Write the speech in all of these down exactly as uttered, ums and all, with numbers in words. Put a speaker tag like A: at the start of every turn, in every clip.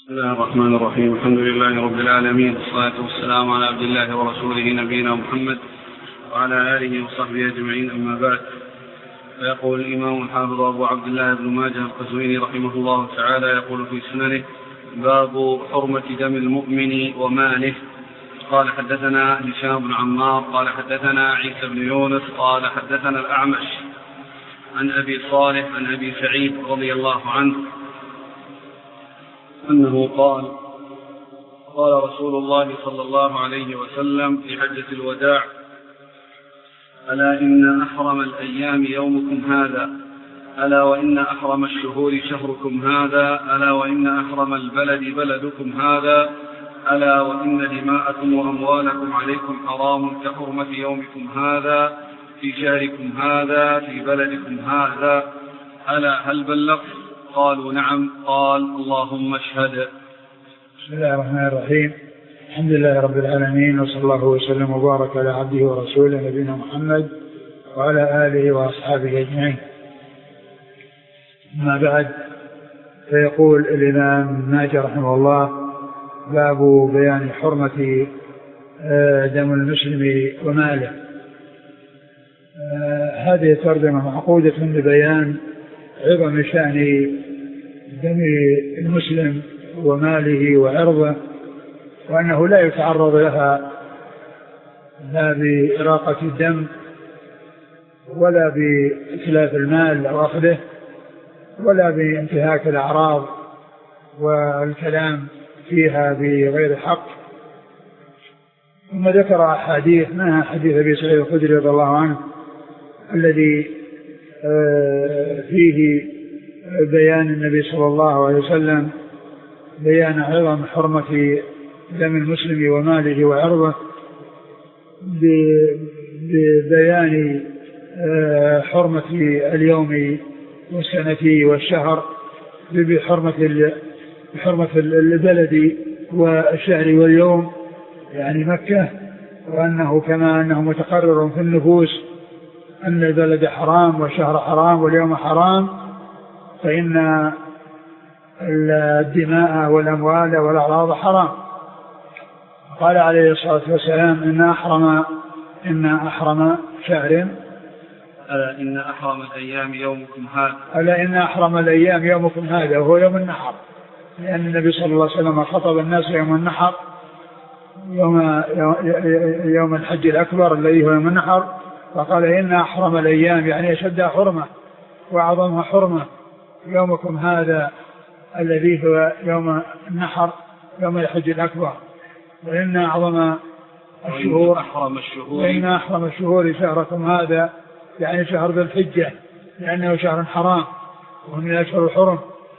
A: بسم الله الرحمن الرحيم. الحمد لله رب العالمين، والصلاة والسلام على عبد الله ورسوله نبينا محمد وعلى آله وصحبه أجمعين، أما بعد. فيقول الإمام الحافظ أبو عبد الله بن ماجه القزويني رحمه الله تعالى يقول في سننه: باب حرمة دم المؤمن وماله. قال حدثنا هشام بن عمار قال حدثنا عيسى بن يونس قال حدثنا الأعمش عن أبي صالح عن أبي سعيد رضي الله عنه أنه قال: قال رسول الله صلى الله عليه وسلم في حجة الوداع: ألا إن أحرم الأيام يومكم هذا، ألا وإن أحرم الشهور شهركم هذا، ألا وإن أحرم البلد بلدكم هذا، ألا وإن دماءكم وأموالكم عليكم حرام كحرمة يومكم هذا في شهركم هذا في بلدكم هذا، ألا هل بلغت؟ قالوا: نعم. قال: اللهم اشهد.
B: بسم الله الرحمن الرحيم. الحمد لله رب العالمين، وصلى الله وسلم وبارك على عبده ورسوله نبينا محمد وعلى آله وأصحابه أجمعين. أما بعد، فيقول الإمام ماجه رحمه الله: باب بيان حرمة دم المسلم وماله. هذه الترجمة معقودة ببيان عظم شأن دم المسلم وماله وعرضه، وأنه لا يتعرض لها لا بإراقة الدم ولا بإتلاف المال أو أخذه ولا بانتهاك الأعراض والكلام فيها بغير حق. ثم ذكر أحاديث، منها حديث أبي سعيد الخدري رضي الله عنه الذي فيه بيان النبي صلى الله عليه وسلم بيان عظم حرمة دم المسلم وماله وعرضه، ببيان حرمة اليوم والسنة والشهر، بحرمة بحرمة البلد والشهر واليوم يعني مكة، وأنه كما أنه متقرر في النفوس أن البلد حرام والشهر حرام واليوم حرام، فإن الدماء والأموال والأعراض حرام. قال عليه الصلاة والسلام: إن أحرم إن أحرم شهر
A: ألا إن أحرم الأيام يومكم هذا
B: ألا إن أحرم الأيام يومكم هذا، وهو يوم النحر، لأن النبي صلى الله عليه وسلم خطب الناس يوم النحر، يوم يوم الحج الأكبر الذي هو يوم النحر، فقال: إن أحرم الأيام يعني أشدها حرمة وأعظمها حرمة يومكم هذا الذي هو يوم النحر يوم الحج الأكبر، وإن أعظم الشهور
A: أحرم الشهور
B: وإن أحرم الشهور شهركم هذا يعني شهر ذي الحجة، لأنه شهر حرام ومن الأشهر الحرم.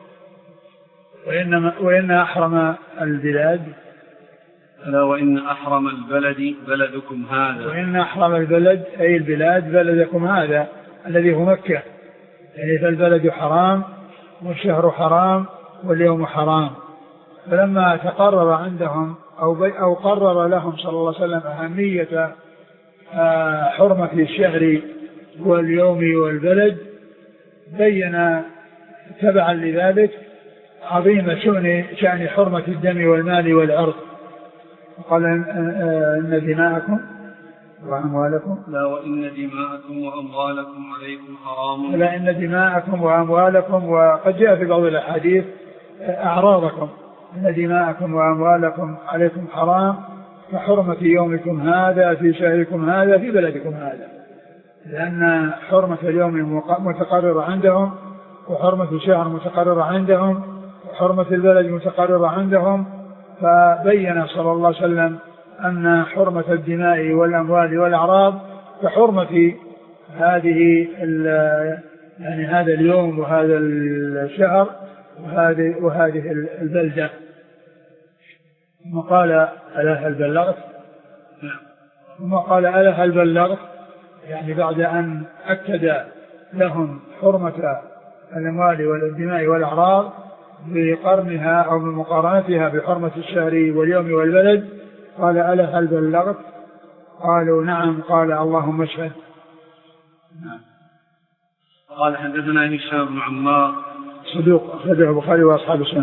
B: وإن وإن أحرم البلاد
A: ألا وإن أحرم البلد بلدكم هذا
B: وإن أحرم البلد أي البلاد بلدكم هذا الذي هو مكة، يعني فالبلد حرام والشهر حرام واليوم حرام. فلما تقرر عندهم أو, أو قرر لهم صلى الله عليه وسلم أهمية حرمة الشهر واليوم والبلد، بين تبعا لذلك عظيم شأن حرمة الدم والمال والعرض. قال: إن دماءكم وأموالكم
A: لا وإن دماءكم وأموالكم عليكم حرام
B: لا إن دماءكم وأموالكم، وقد جاء في بعض الأحاديث أعراضكم، إن دماءكم وأموالكم عليكم حرام كحرمة يومكم هذا في شهركم هذا في بلدكم هذا، لأن حرمة اليوم متقررة عندهم، وحرمة الشهر متقررة عندهم، وحرمة البلد متقررة عندهم. فبين صلى الله عليه وسلم أن حرمة الدماء والأموال والأعراض كحرمة هذه يعني هذا اليوم وهذا الشهر وهذه وهذه البلدة. ثم قال: ألا هل بلغت؟ ثم قال: ألا هل بلغت؟ يعني بعد أن أكد لهم حرمة الأموال والدماء والأعراض بقرنها أو بمقارنتها بحرمة الشهر واليوم والبلد، قال: ألا هل بلغت؟ قالوا: نعم. قال: اللهم اشهد.
A: نعم. قال: حدثنا هشام بن عمار
B: صدوق أخرجه البخاري وأصحاب السنن.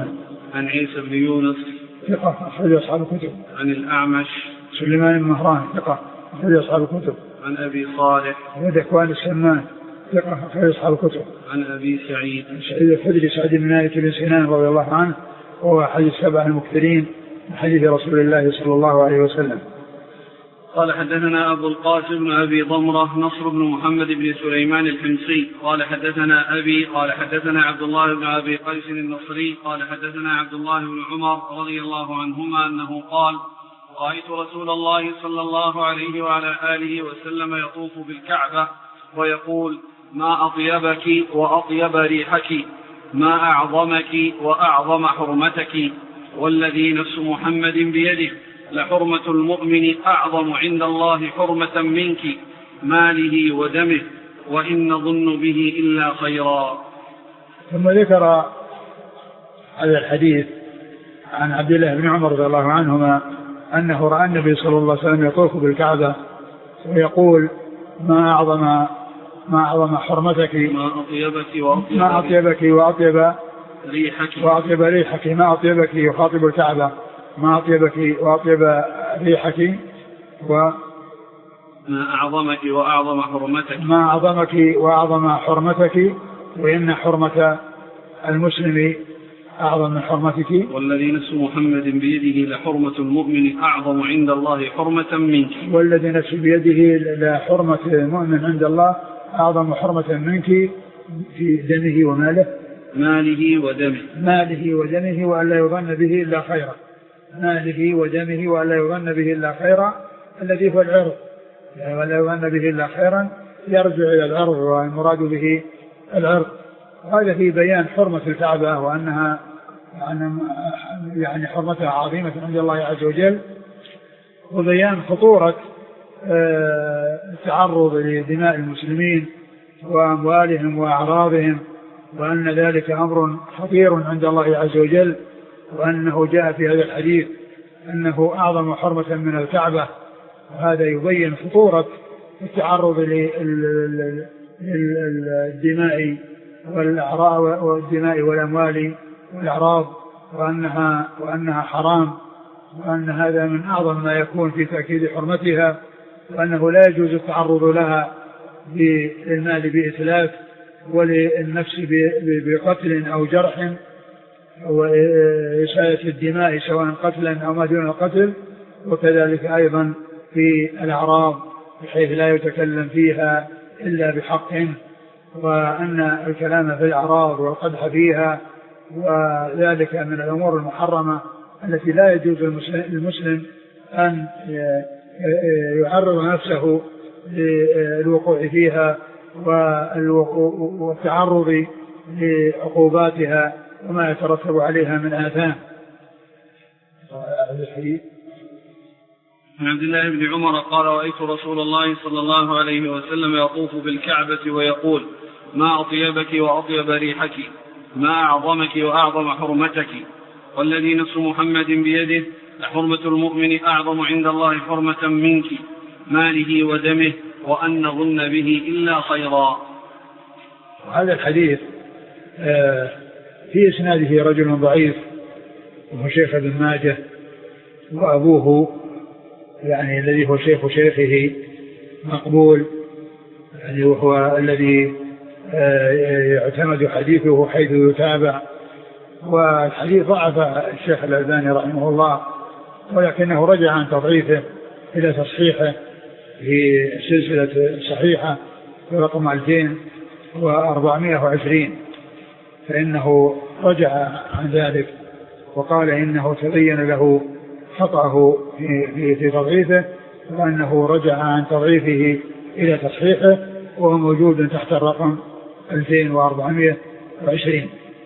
A: عن عيسى بن يونس
B: ثقة أخرج أصحاب الكتب.
A: عن الأعمش
B: سليمان بن مهران ثقة أخرج أصحاب الكتب.
A: عن أبي صالح
B: ذكوان السمان ثقة أخرج أصحاب الكتب.
A: عن أبي سعيد
B: سعيد الخدري سعد بن مالك بن سنان رضي الله عنه وهو أحد السبع المكثرين من حديث رسول الله صلى الله عليه وسلم.
A: قال حدثنا أبو القاسم بن أبي ضمرة نصر بن محمد بن سليمان الحمصي قال حدثنا أبي قال حدثنا عبد الله بن أبي قيس النصري قال حدثنا عبد الله بن عمر رضي الله عنهما أنه قال رأيت رسول الله صلى الله عليه وعلى آله وسلم يطوف بالكعبة ويقول ما أطيبك وأطيب ريحك ما أعظمك وأعظم حرمتك والذي نفس محمد بيده لحرمة المؤمن أعظم عند الله حرمة منك ماله ودمه وإن نظن به إلا خيرا.
B: ثم ذكر هذا الحديث عن عبد الله بن عمر رضي الله عنهما أنه رأى النبي صلى الله عليه وسلم يطوف بالكعبة ويقول ما أعظم ما أعظم حرمتك
A: ما أطيبك وأطيب,
B: ما أطيبك وأطيب
A: ريحك
B: وأطيب ريحك ما أطيبك يخاطب الكعبة ما أطيبك وأطيب ريحك و
A: ما أعظمك وأعظم حرمتك
B: ما أعظمك وأعظم حرمتك وإن حرمة المسلم أعظم من حرمتك
A: والذي نفس محمد بيده لحرمة المؤمن أعظم عند الله حرمة منك
B: والذي نفس بيده لحرمة المؤمن عند الله أعظم حرمة منك في دمه وماله
A: ماله ودمه
B: ماله ودمه وألا يظن به إلا خيرا ماله ودمه وألا يظن به إلا خيرا الذي هو العرض ولا يظن به إلا خيرا يرجع إلى العرض والمراد به العرض. هذا في بيان حرمة الكعبة وأنها يعني حرمتها عظيمة عند الله عز وجل وبيان خطورة التعرض لدماء المسلمين وأموالهم وأعراضهم وأن ذلك أمر خطير عند الله عز وجل وأنه جاء في هذا الحديث أنه أعظم حرمة من الكعبة وهذا يبين خطورة التعرض للدماء والأعراض والدماء والأموال والأعراض وأنها, وأنها حرام وأن هذا من أعظم ما يكون في تأكيد حرمتها وأنه لا يجوز التعرض لها بالمال بإتلاف وللنفس بقتل أو جرح وإسالة الدماء سواء قتلا أو ما دون القتل وكذلك أيضا في الأعراض بحيث لا يتكلم فيها إلا بحق وأن الكلام في الأعراض والقدح فيها وذلك من الأمور المحرمة التي لا يجوز للمسلم أن يعرض نفسه للوقوع فيها والتعرض لعقوباتها وما يترتب عليها من آثام.
A: عن عبد الله بن عمر قال رأيت رسول الله صلى الله عليه وسلم يطوف بالكعبة ويقول ما أطيبك وأطيب ريحك ما أعظمك وأعظم حرمتك والذي نفس محمد بيده لحرمة المؤمن أعظم عند الله حرمة منك ماله ودمه وأن نظن به إلا خيرا.
B: هذا الحديث في إسناده رجل ضعيف وهو شيخ ابن ماجه وأبوه يعني الذي هو شيخ شيخه مقبول يعني وهو الذي يعتمد حديثه حيث يتابع والحديث ضعف الشيخ الألباني رحمه الله ولكنه رجع عن تضعيفه إلى تصحيحه في سلسلة صحيحة برقم ألفين وأربعمائة وعشرين فإنه رجع عن ذلك وقال إنه تبين له خطأه في, في, في تضعيفه وأنه رجع عن تضعيفه إلى تصحيحه وهو موجود تحت الرقم ألفين وأربعمائة وعشرين.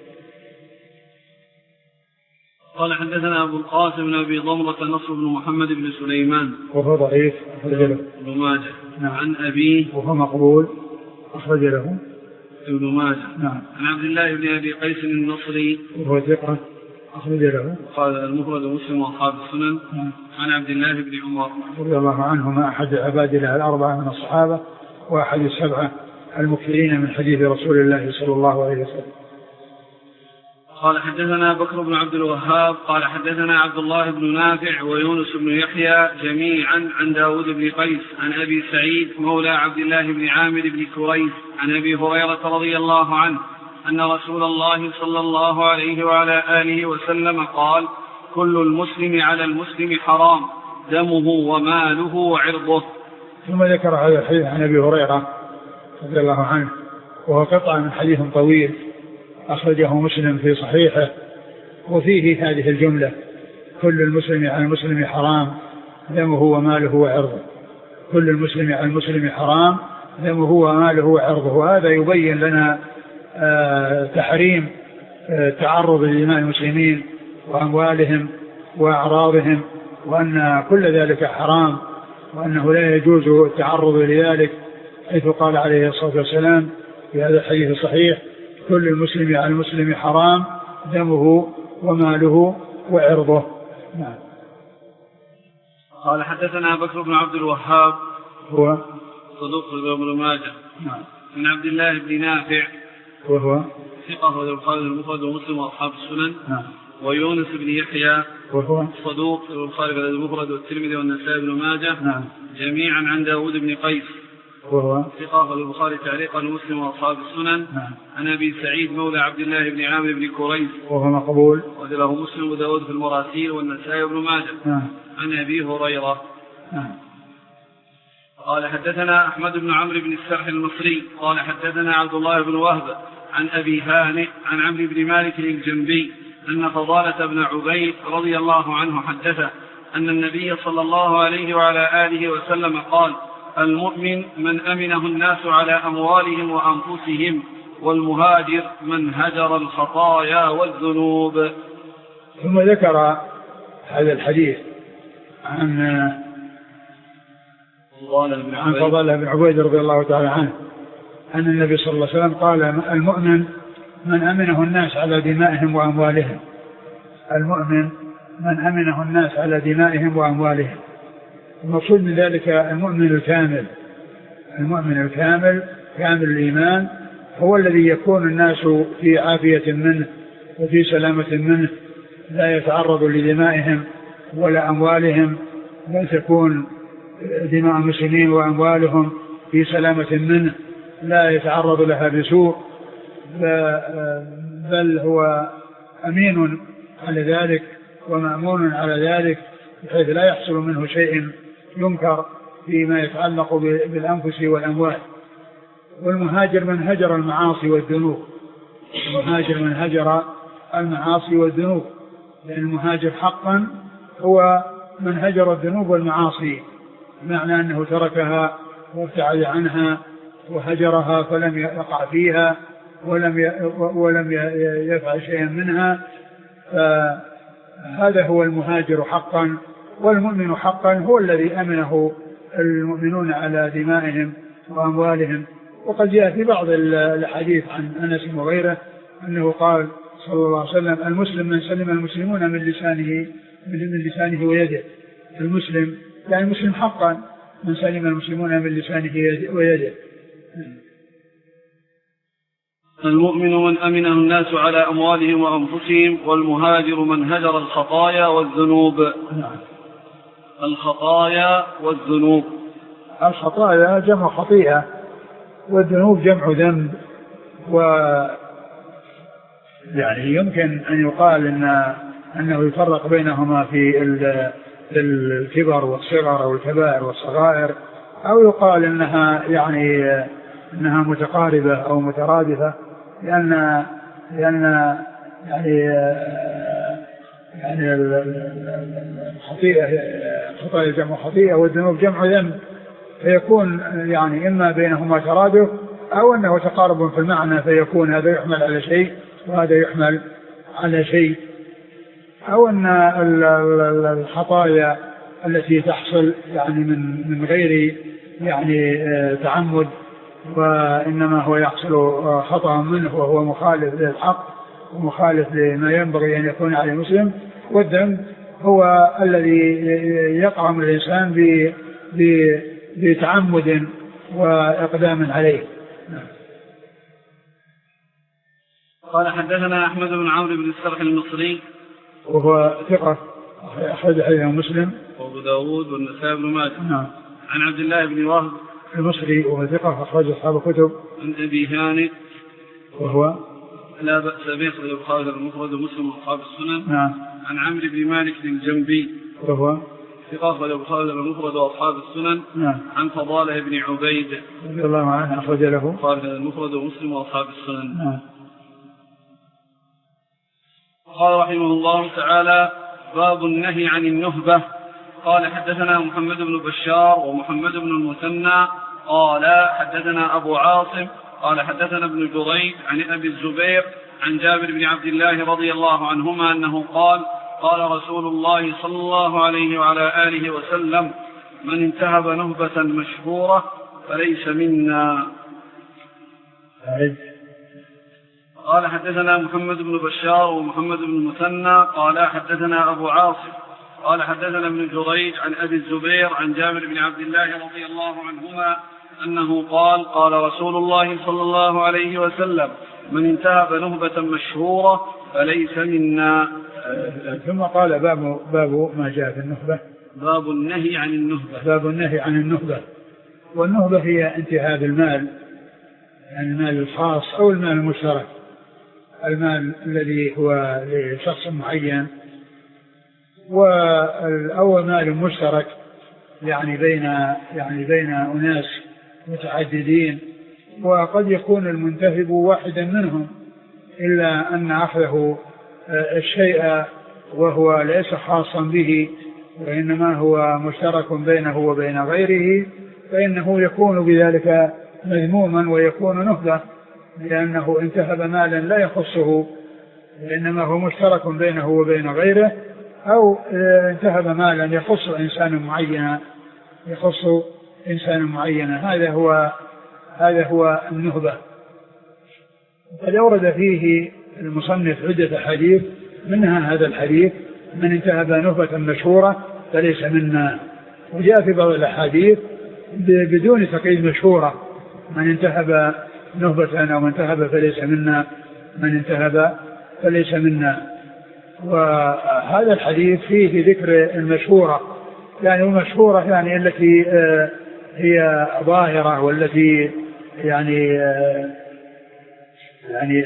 A: قال حدثنا أبو القاسم بن أبي ضمرة نصر بن محمد بن سليمان
B: وهو ضعيف أخرج له
A: ابن ماجه. نعم. عن أبيه
B: وهو مقبول أخرج له
A: ابن ماجه.
B: نعم.
A: عن عبد الله بن أبي قيس النصري
B: وهو ثقة أخرج له
A: قال المفرد مسلم وأصحاب السنن. نعم. عن عبد الله بن عمر
B: رضي الله عنهما أحد عباد الله الأربعة من الصحابة وأحد السبعة المكثرين من حديث رسول الله صلى الله عليه وسلم.
A: قال حدثنا بكر بن عبد الوهاب قال حدثنا عبد الله بن نافع ويونس بن يحيى جميعا عن داود بن قيس عن أبي سعيد مولى عبد الله بن عامر بن كريس عن أبي هريرة رضي الله عنه أن رسول الله صلى الله عليه وعلى آله وسلم قال: كل المسلم على المسلم حرام دمه وماله وعرضه.
B: ثم ذكر هذا الحديث عن أبي هريرة رضي الله عنه، وهو قطعة من حديث طويل أخرجه مسلم في صحيحه، وفيه هذه الجملة: كل المسلم على المسلم حرام دمه وماله وعرضه. كل المسلم على المسلم حرام دمه وماله وعرضه. وهذا يبين لنا آه تحريم آه تعرض لدماء المسلمين وأموالهم وأعراضهم، وأن كل ذلك حرام، وأنه لا يجوز التعرض لذلك، حيث قال عليه الصلاة والسلام في هذا الحديث الصحيح: كل المسلم على المسلم حرام دمه وماله وعرضه. نعم.
A: قال حدثنا بكر بن عبد الوهاب
B: هو
A: صدوق ابن ماجه.
B: نعم.
A: من عبد الله بن نافع
B: وهو
A: ثقة البخاري المفرد ومسلم وأصحاب السنن.
B: نعم.
A: ويونس بن يحيى
B: وهو
A: صدوق البخاري المفرد والترمذي والنسائي بن ماجه.
B: نعم.
A: جميعا عن داود بن قيس
B: وهو
A: ثقة البخاري تعليقا ومسلم وأصحاب السنن.
B: نعم.
A: عن أبي سعيد مولى عبد الله بن عامر بن كريس
B: وهو مقبول،
A: وله مسلم وداود في المراسيل والنسائي بن ماجه.
B: نعم.
A: عن أبي هريرة.
B: نعم.
A: قال حدثنا أحمد بن عمرو بن السرح المصري قال حدثنا عبد الله بن وهب عن أبي هانئ عن عمرو بن مالك الجنبي أن فضالة بن عبيد رضي الله عنه حدثه أن النبي صلى الله عليه وعلى آله وسلم قال: المؤمن من أمنه الناس على أموالهم وأنفسهم، والمهاجر من هجر الخطايا والذنوب.
B: ثم ذكر هذا الحديث عن عن فضالة بن عبيد رضي الله تعالى عنه أن النبي صلى الله عليه وسلم قال: المؤمن من أمنه الناس على دمائهم وأموالهم. المؤمن من أمنه الناس على دمائهم وأموالهم. المقصود من ذلك المؤمن الكامل. المؤمن الكامل كامل الإيمان هو الذي يكون الناس في عافية منه وفي سلامة منه، لا يتعرض لدمائهم ولا أموالهم، بل تكون دماء المسلمين وأموالهم في سلامة منه، لا يتعرض لها بسوء، بل هو أمين على ذلك ومأمون على ذلك، بحيث لا يحصل منه شيء ينكر فيما يتعلق بالأنفس والأموال. والمهاجر من هجر المعاصي والذنوب. المهاجر من هجر المعاصي والذنوب، لأن المهاجر حقا هو من هجر الذنوب والمعاصي، بمعنى أنه تركها وابتعد عنها وهجرها فلم يقع فيها ولم ولم يفعل شيئا منها، فهذا هو المهاجر حقا. والمؤمن حقا هو الذي أمنه المؤمنون على دمائهم وأموالهم. وقد جاء في بعض الحديث عن أنس وغيره أنه قال صلى الله عليه وسلم: المسلم من سلم المسلمون من لسانه من لسانه ويده. المسلم يعني المسلم حقا من سلم المسلمون من لسانه ويده.
A: المؤمن من أمنه الناس على أموالهم وأنفسهم، والمهاجر من هجر الخطايا والذنوب.
B: نعم.
A: الخطايا والذنوب.
B: الخطايا جمع خطيئة، والذنوب جمع ذنب. و يعني يمكن أن يقال إن أنه يفرق بينهما في الكبر والصغر أو الكبائر والصغائر، أو يقال إنها يعني إنها متقاربة أو مترادفة، لأن لأن يعني يعني الخطيئة خطايا جمع خطيئة والذنوب جمع ذنب، فيكون يعني إما بينهما ترادف أو أنه تقارب في المعنى، فيكون هذا يحمل على شيء وهذا يحمل على شيء، أو أن الخطايا التي تحصل يعني من من غير يعني تعمد، وإنما هو يحصل خطأ منه وهو مخالف للحق ومخالف لما ينبغي أن يكون على المسلم. والذنب هو الذي يقع من الإنسان بتعمد وإقدام عليه.
A: قال حدثنا أحمد بن عمرو بن السرح المصري
B: وهو ثقة أخرج حديثه مسلم
A: وأبو داود والنسائي بن ماجه.
B: نعم.
A: عن عبد الله بن وهب
B: المصري وهو ثقة أخرج أصحاب الكتب.
A: عن أبي هانئ
B: وهو
A: لا بأس به أخرج البخاري المفرد ومسلم وأصحاب السنن.
B: نعم.
A: عن عمرو بن مالك الجنبي
B: وهو
A: ثقة أخرج البخاري المفرد وأصحاب السنن.
B: نعم.
A: عن فضالة بن عبيد
B: رضي الله عنه أخرج له
A: البخاري المفرد ومسلم وأصحاب السنن.
B: نعم.
A: قال رحمه الله تعالى: باب النهي عن النهبة. قال حدثنا محمد بن بشار ومحمد بن المثنى قال حدثنا أبو عاصم قال حدثنا ابن جريج عن أبي الزبير عن جابر بن عبد الله رضي الله عنهما أنه قال: قال رسول الله صلى الله عليه وعلى آله وسلم: من انتهب نهبة مشهورة فليس منا. قال حدثنا محمد بن بشار ومحمد بن المثنى قال حدثنا أبو عاصم قال حدثنا ابن جريج عن أبي الزبير عن جابر بن عبد الله رضي الله عنهما أنه قال: قال رسول الله صلى الله عليه وسلم: من انتهب نهبة مشهورة فليس منا.
B: ثم قال باب, باب ما جاء في النهبة.
A: باب النهي عن النهبة.
B: باب النهي عن النهبة. والنهبة هي انتهاب المال، يعني المال الخاص أو المال المشترك، المال الذي هو لشخص معين، أو مال مشترك يعني بين يعني بين أناس متعددين، وقد يكون المنتهب واحدا منهم، إلا أن أخذه الشيء وهو ليس خاصا به وإنما هو مشترك بينه وبين غيره، فإنه يكون بذلك مذموما ويكون نهبة، لأنه انتهب مالا لا يخصه وإنما هو مشترك بينه وبين غيره، أو انتهب مالا يخص إنسان معين يخص إنسان معين هذا هو هذا هو النهبة. قد أورد فيه المصنف عدة حديث، منها هذا الحديث: من انتهب نهبة مشهورة فليس منا. وجاء في بعض الأحاديث بدون تقييد مشهورة: من انتهب نهبة أو من انتهب فليس منا، من انتهب فليس منا. وهذا الحديث فيه ذكر المشهورة، يعني المشهورة يعني التي هي ظاهرة والتي يعني يعني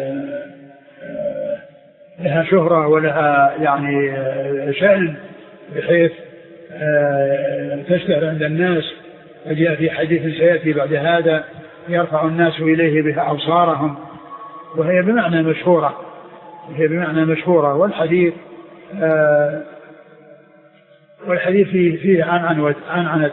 B: لها شهرة ولها يعني شأن بحيث تشتهر عند الناس. وجاء في حديث سيأتي بعد هذا: يرفع الناس إليه بها أبصارهم، وهي بمعنى مشهورة هي بمعنى مشهورة. والحديث آه والحديث فيه, فيه عن عنة عن عنة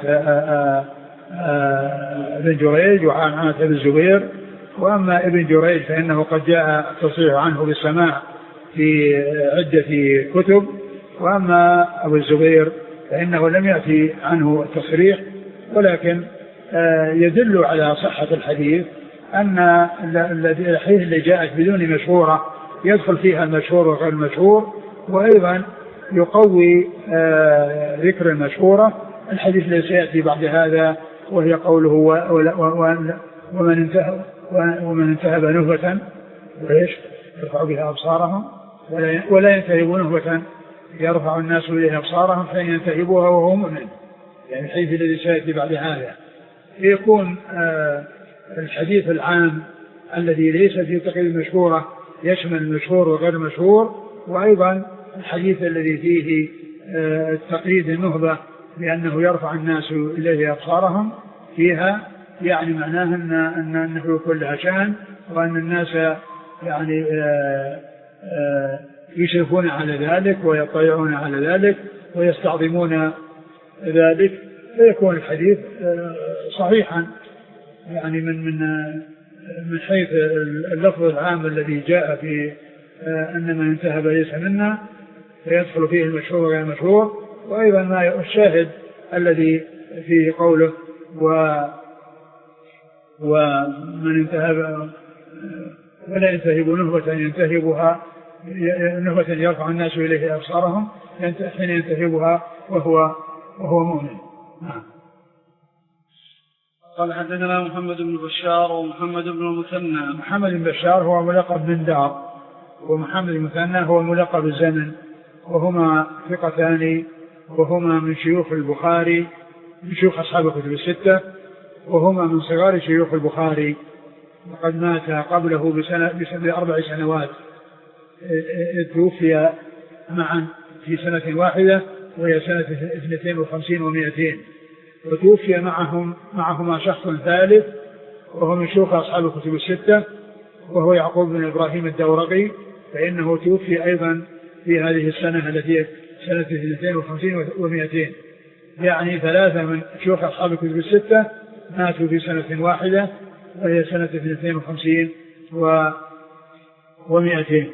B: ابن جريج وعن عنة ابن الزبير. وأما ابن جريج فإنه قد جاء التصريح عنه بالسماع في عدة كتب، وأما أبو الزبير فإنه لم يأتي عنه التصريح، ولكن آه يدل على صحة الحديث أن الحديث اللي جاءت بدون مشهورة يدخل فيها المشهور وغير المشهور، وأيضا يقوي آه ذكر المشهورة الحديث الذي سيأتي بعد هذا، وهي قوله: ومن انتهب ومن انتهب نهبة وإيش يرفع بها أبصارهم ولا ينتهب نهبة يرفع الناس إليها أبصارهم فإن ينتهبوها وهو مؤمن، يعني الحديث الذي سيأتي بعد هذا. يكون آه الحديث العام الذي ليس فيه تقييد مشهورة يشمل المشهور وغير المشهور، وأيضا الحديث الذي فيه التقييد النهبة بأنه يرفع الناس إليه أبصارهم فيها، يعني معناه أن أنه يكون لها شأن، وأن الناس يعني يشرفون على ذلك ويطيعون على ذلك ويستعظمون ذلك، فيكون الحديث صحيحا يعني من من من حيث اللفظ العام الذي جاء في أن من انتهب ليس منا، فيدخل فيه المشهور وغير المشهور. وأيضا ما الشاهد الذي فيه قوله: و ومن انتهب ولا ينتهب نهبة ينتهبها نهبة يرفع الناس إليه أبصارهم حين ينتهبها وهو وهو مؤمن.
A: قال حدثنا محمد بن بشار ومحمد بن المثنى.
B: محمد بن بشار هو ملقب بن دار، ومحمد المثنى هو ملقب الزمن، وهما ثقتان، وهما من شيوخ البخاري، من شيوخ أصحاب الكتب الستة، وهما من صغار شيوخ البخاري، وقد مات قبله بسنة بأربع سنوات، توفي معا في سنة واحدة وهي سنة اثنتين وخمسين ومائتين، وتوفي معهم معهما شخص ثالث وهو من شيوخ أصحاب الكتب الستة، وهو يعقوب بن إبراهيم الدورقي، فإنه توفي أيضا في هذه السنة التي سنة اثنتين وخمسين ومائتين، يعني ثلاثة من شيوخ أصحاب الكتب الستة ماتوا في سنة واحدة وهي سنة اثنتين وخمسين ومائتين.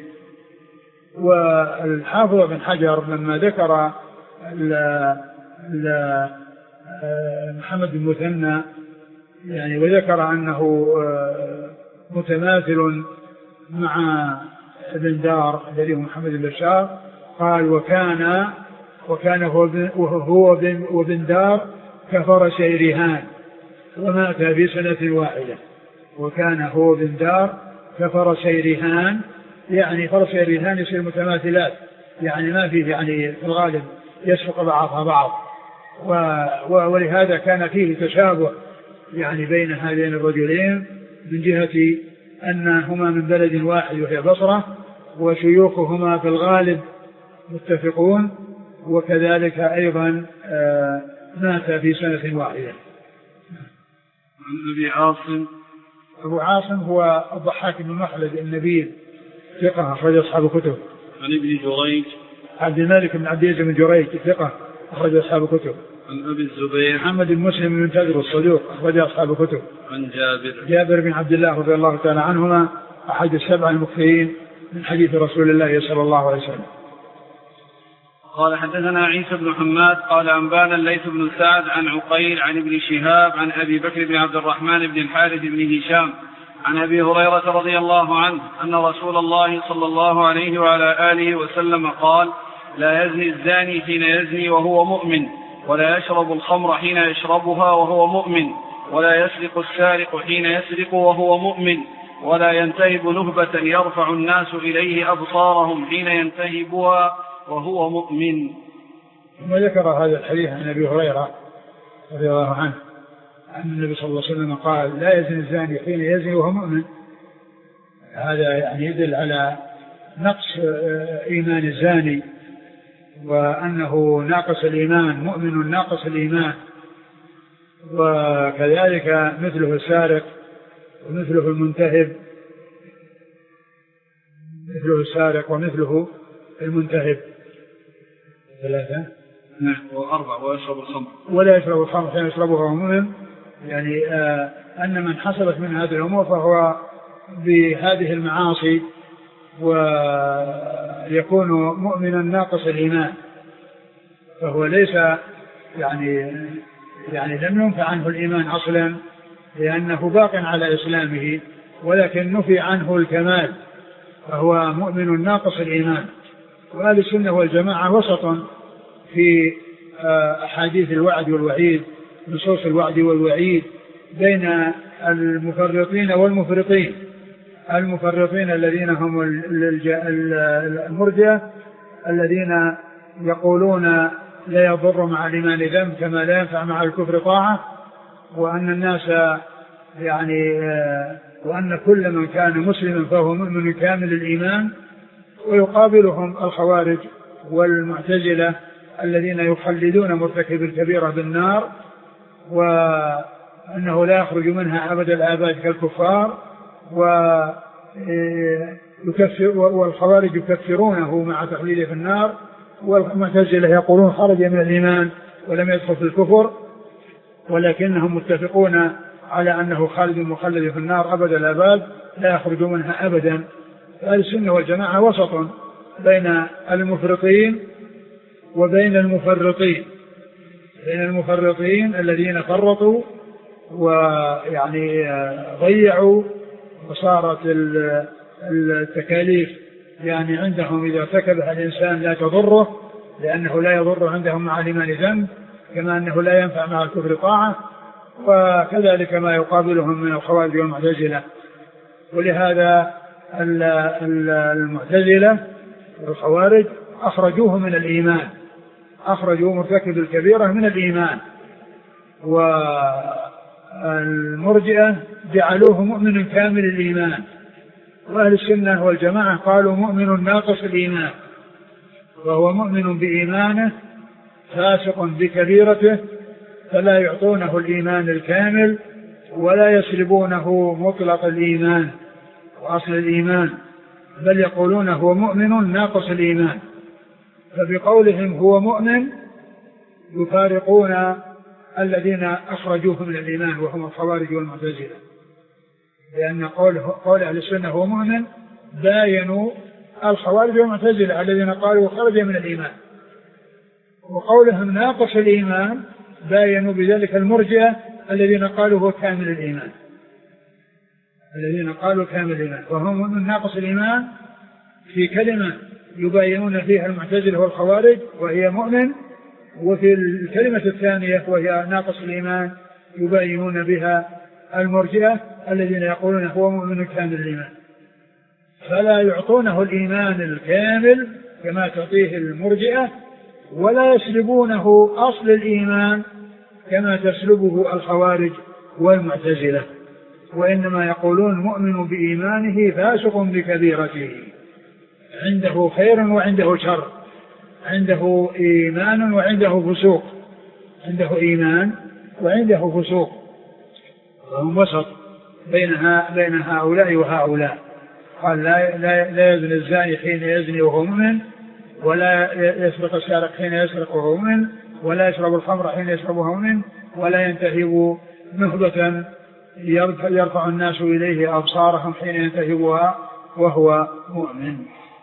B: والحافظ بن حجر لما ذكر ال ال محمد بن مثنى يعني وذكر أنه متماثل مع ابن دار الذي هو محمد بن بشار، قال وكان وكان هو وابن دار كفرسي رهان ومات في سنة واحدة، وكان هو وابن دار كفرسي رهان، يعني فرسي الرهان يصير متماثلات، يعني ما فيه يعني في الغالب يسبق بعضها بعض، ولهذا كان فيه تشابه يعني بين هذين الرجلين من جهة أنهما من بلد واحد وهي بصرة، وشيوخهما في الغالب متفقون، وكذلك أيضا مات في سنة واحدة.
A: عن أبي عاصم.
B: أبو عاصم هو الضحاك بن مخلد النبيل، ثقة أخرج أصحاب الكتب.
A: عن ابن جريج.
B: عبد الملك بن عبد العزيز بن جريج، ثقة أخرج أصحاب الكتب.
A: عن أبي الزبير.
B: محمد بن مسلم بن تدر الصدوق أخرج أصحاب الكتب.
A: عن جابر.
B: جابر بن عبد الله رضي الله تعالى عنهما أحد السبع المكثرين من حديث رسول الله صلى الله عليه وسلم.
A: قال حدثنا عيسى بن حماد قال أنبانا الليث بن سعد عن عقيل عن ابن شهاب عن أبي بكر بن عبد الرحمن بن الحارث بن هشام عن أبي هريرة رضي الله عنه أن رسول الله صلى الله عليه وعلى آله وسلم قال لا يزني الزاني حين يزني وهو مؤمن، ولا يشرب الخمر حين يشربها وهو مؤمن، ولا يسرق السارق حين يسرق وهو مؤمن، ولا ينتهب نهبة يرفع الناس إليه أبصارهم حين ينتهبها وهو مؤمن.
B: ثم ذكر هذا الحديث عن أبي هريرة رضي الله عنه أن النبي صلى الله عليه وسلم قال لا يزني الزاني حين يزني وهو مؤمن. هذا يعني يدل على نقص إيمان الزاني، وأنه ناقص الإيمان، مؤمن ناقص الإيمان، وكذلك مثله السارق ومثله المنتهب، مثله السارق ومثله المنتهب ثلاثة
A: نعم وأربع ويشرب الخمر
B: ولا يشرب الخمر حين يشربها وهو مؤمن، يعني آه أن من حصلت من هذه الأمور فهو بهذه المعاصي ويكون مؤمنا ناقص الإيمان، فهو ليس يعني يعني لم ينفع عنه الإيمان أصلا لأنه باق على إسلامه، ولكن نفي عنه الكمال، فهو مؤمن ناقص الإيمان. وأهل السنة والجماعة وسط في أحاديث الوعد والوعيد، نصوص الوعد والوعيد بين المفرطين والمفرطين. المفرطين الذين هم المرجئة الذين يقولون لا يضر مع الإيمان ذنب كما لا ينفع مع الكفر طاعة، وأن الناس يعني وأن كل من كان مسلما فهو مؤمن كامل الإيمان. ويقابلهم الخوارج والمعتزلة الذين يخلدون مرتكب الكبيرة بالنار، وأنه لا يخرج منها أبد الآباد كالكفار، والخوارج يكفرونه مع تخليده في النار، والمعتزلة يقولون خرج من الإيمان ولم يدخل في الكفر، ولكنهم متفقون على أنه خالد مخلد في النار أبد الآباد لا يخرج منها أبدا. أهل السنة والجماعة وسط بين المفرطين وبين المفرطين، بين المفرطين الذين فرطوا ويعني ضيعوا، وصارت التكاليف يعني عندهم إذا ارتكبها الإنسان لا تضره، لأنه لا يضر عندهم مع الإيمان ذنب كما أنه لا ينفع مع الكفر طاعة. وكذلك ما يقابلهم من الخوارج والمعتزلة. ولهذا المعتزلة والخوارج أخرجوه من الإيمان، أخرجوا مرتكب الكبيرة من الإيمان، والمرجئة جعلوه مؤمن كامل الإيمان، وأهل السنة والجماعة قالوا مؤمن ناقص الإيمان، وهو مؤمن بإيمانه فاسق بكبيرته، فلا يعطونه الإيمان الكامل ولا يسلبونه مطلق الإيمان وأصل الإيمان، بل يقولون هو مؤمن ناقص الإيمان. فبقولهم هو مؤمن يفارقون الذين أخرجوه من الإيمان وهم الخوارج والمعتزلة، لأن قول, قول أهل السنة هو مؤمن باينوا الخوارج والمعتزلة الذين قالوا خرج من الإيمان، وقولهم ناقص الإيمان باينوا بذلك المرجئة الذين قالوا هو كامل الإيمان، الذين قالوا كامل الإيمان، وهم من ناقص الإيمان في كلمة يباينون فيها المعتزلة والخوارج وهي مؤمن، وفي الكلمة الثانية وهي ناقص الإيمان يباينون بها المرجئة الذين يقولون هو مؤمن كامل الإيمان، فلا يعطونه الإيمان الكامل كما تعطيه المرجئة، ولا يسلبونه أصل الإيمان كما تسلبه الخوارج والمعتزلة، وإنما يقولون مؤمن بإيمانه فاسق بكبيرته، عنده خير وعنده شر، عنده إيمان وعنده فسوق، عنده إيمان وعنده فسوق، وهم وسط بينها بين هؤلاء وهؤلاء. قال لا, لا, لا يزني الزاني حين يزني وهو مؤمن، ولا يسرق السارق حين يسرق وهو مؤمن، ولا يشرب الخمر حين يشربها مؤمن، ولا ينتهب نهبة يرفع الناس إليه أبصارهم حين ينتهبها وهو مؤمن.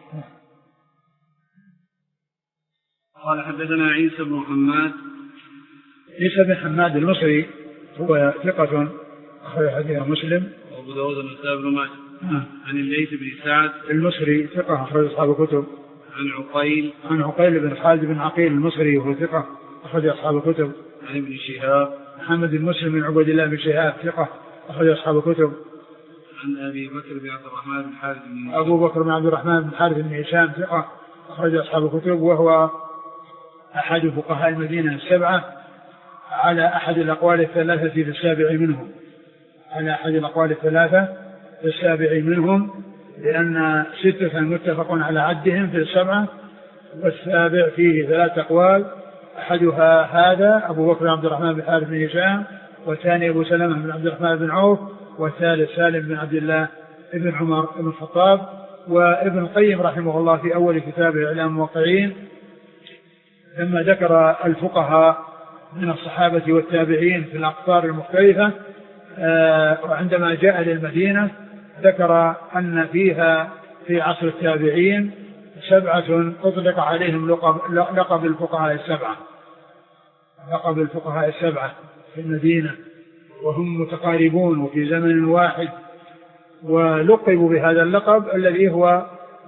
A: قال حدثنا عيسى بن حماد.
B: عيسى بن حماد المصري هو ثقة أخرج حديث مسلم
A: وأبو داود والنسائي بن ماجه. عن الليث بن سعد
B: المصري ثقة أخرج أصحاب الكتب.
A: عن عقيل
B: عن عقيل بن خالد بن عقيل المصري وهو ثقة أخرج أصحاب الكتب.
A: عن ابن شهاب
B: محمد بن مسلم بن عبد الله بن شهاب ثقة أخرج أصحاب الكتب.
A: عن أبي بكر بن عبد الرحمن بن حارث بن
B: أبو بكر بن عبد الرحمن بن حارث بن هشام ثقة أخرج أصحاب الكتب، وهو أحد فقهاء المدينة السبعة على أحد الأقوال الثلاثة في السابع منهم، على أحد الأقوال الثلاثة في السابع منهم، لأن ستة متفق على عدهم في السبعة، والسابع فيه ثلاث أقوال، أحدها هذا أبو بكر بن عبد الرحمن بن حارث بن هشام، والثاني أبو سلمة بن عبد الرحمن بن عوف، والثالث سالم بن عبد الله بن عمر بن الخطاب. وابن القيم رحمه الله في أول كتابه إعلام الموقعين لما ذكر الفقهاء من الصحابة والتابعين في الأقطار المختلفة، وعندما جاء للمدينة ذكر أن فيها في عصر التابعين سبعة أطلق عليهم لقب, لقب الفقهاء السبعة، لقب الفقهاء السبعة في المدينة، وهم متقاربون وفي زمن واحد، ولقبوا بهذا اللقب الذي هو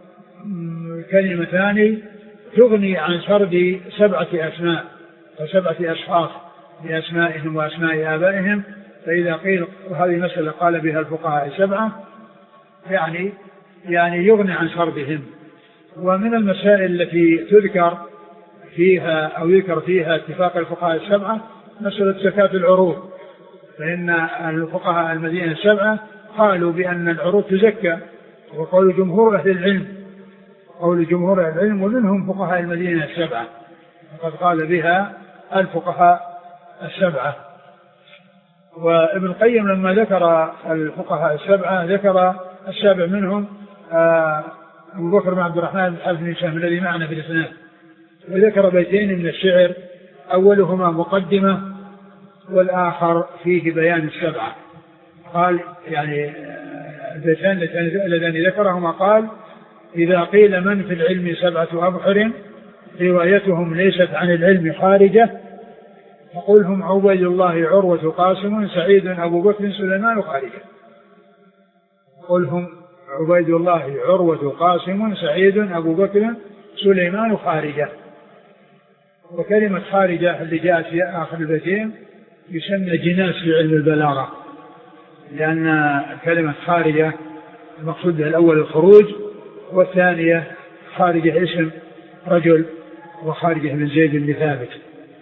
B: كلمتان تغني عن سرد سبعة أسماء وسبعة أشخاص بأسمائهم وأسماء آبائهم. فإذا قيل هذه مسألة قال بها الفقهاء السبعة يعني يعني يغني عن سردهم. ومن المسائل التي تذكر فيها أو يذكر فيها اتفاق الفقهاء السبعة مسألة زكاة العروض، فإن الفقهاء المدينة السبعة قالوا بأن العروض تزكى، وقول جمهور أهل العلم، قول جمهور أهل العلم ومنهم فقهاء المدينة السبعة، وقد قال بها الفقهاء السبعة. وابن القيم لما ذكر الفقهاء السبعة ذكر السابع منهم أبو بكر بن عبد الرحمن بن حارث بن هشام الذي معنا في الإسناد، وذكر بيتين من الشعر أولهما مقدمة والآخر فيه بيان السبعة. قال يعني البيتان اللذان ذكرهما قال: إذا قيل من في العلم سبعة أبحر روايتهم ليست عن العلم خارجة، فقل هم عبيد الله عروة قاسم سعيد أبو بكر سليمان خارجة. قل هم عبيد الله عروة قاسم سعيد أبو بكر سليمان خارجة. وكلمة خارجة اللي جاءت في آخر البيتين يسمى جناس في علم البلاغة، لأن كلمة خارجة المقصود بها الأول الخروج، والثانية خارجة اسم رجل وخارجة من زيد بن ثابت.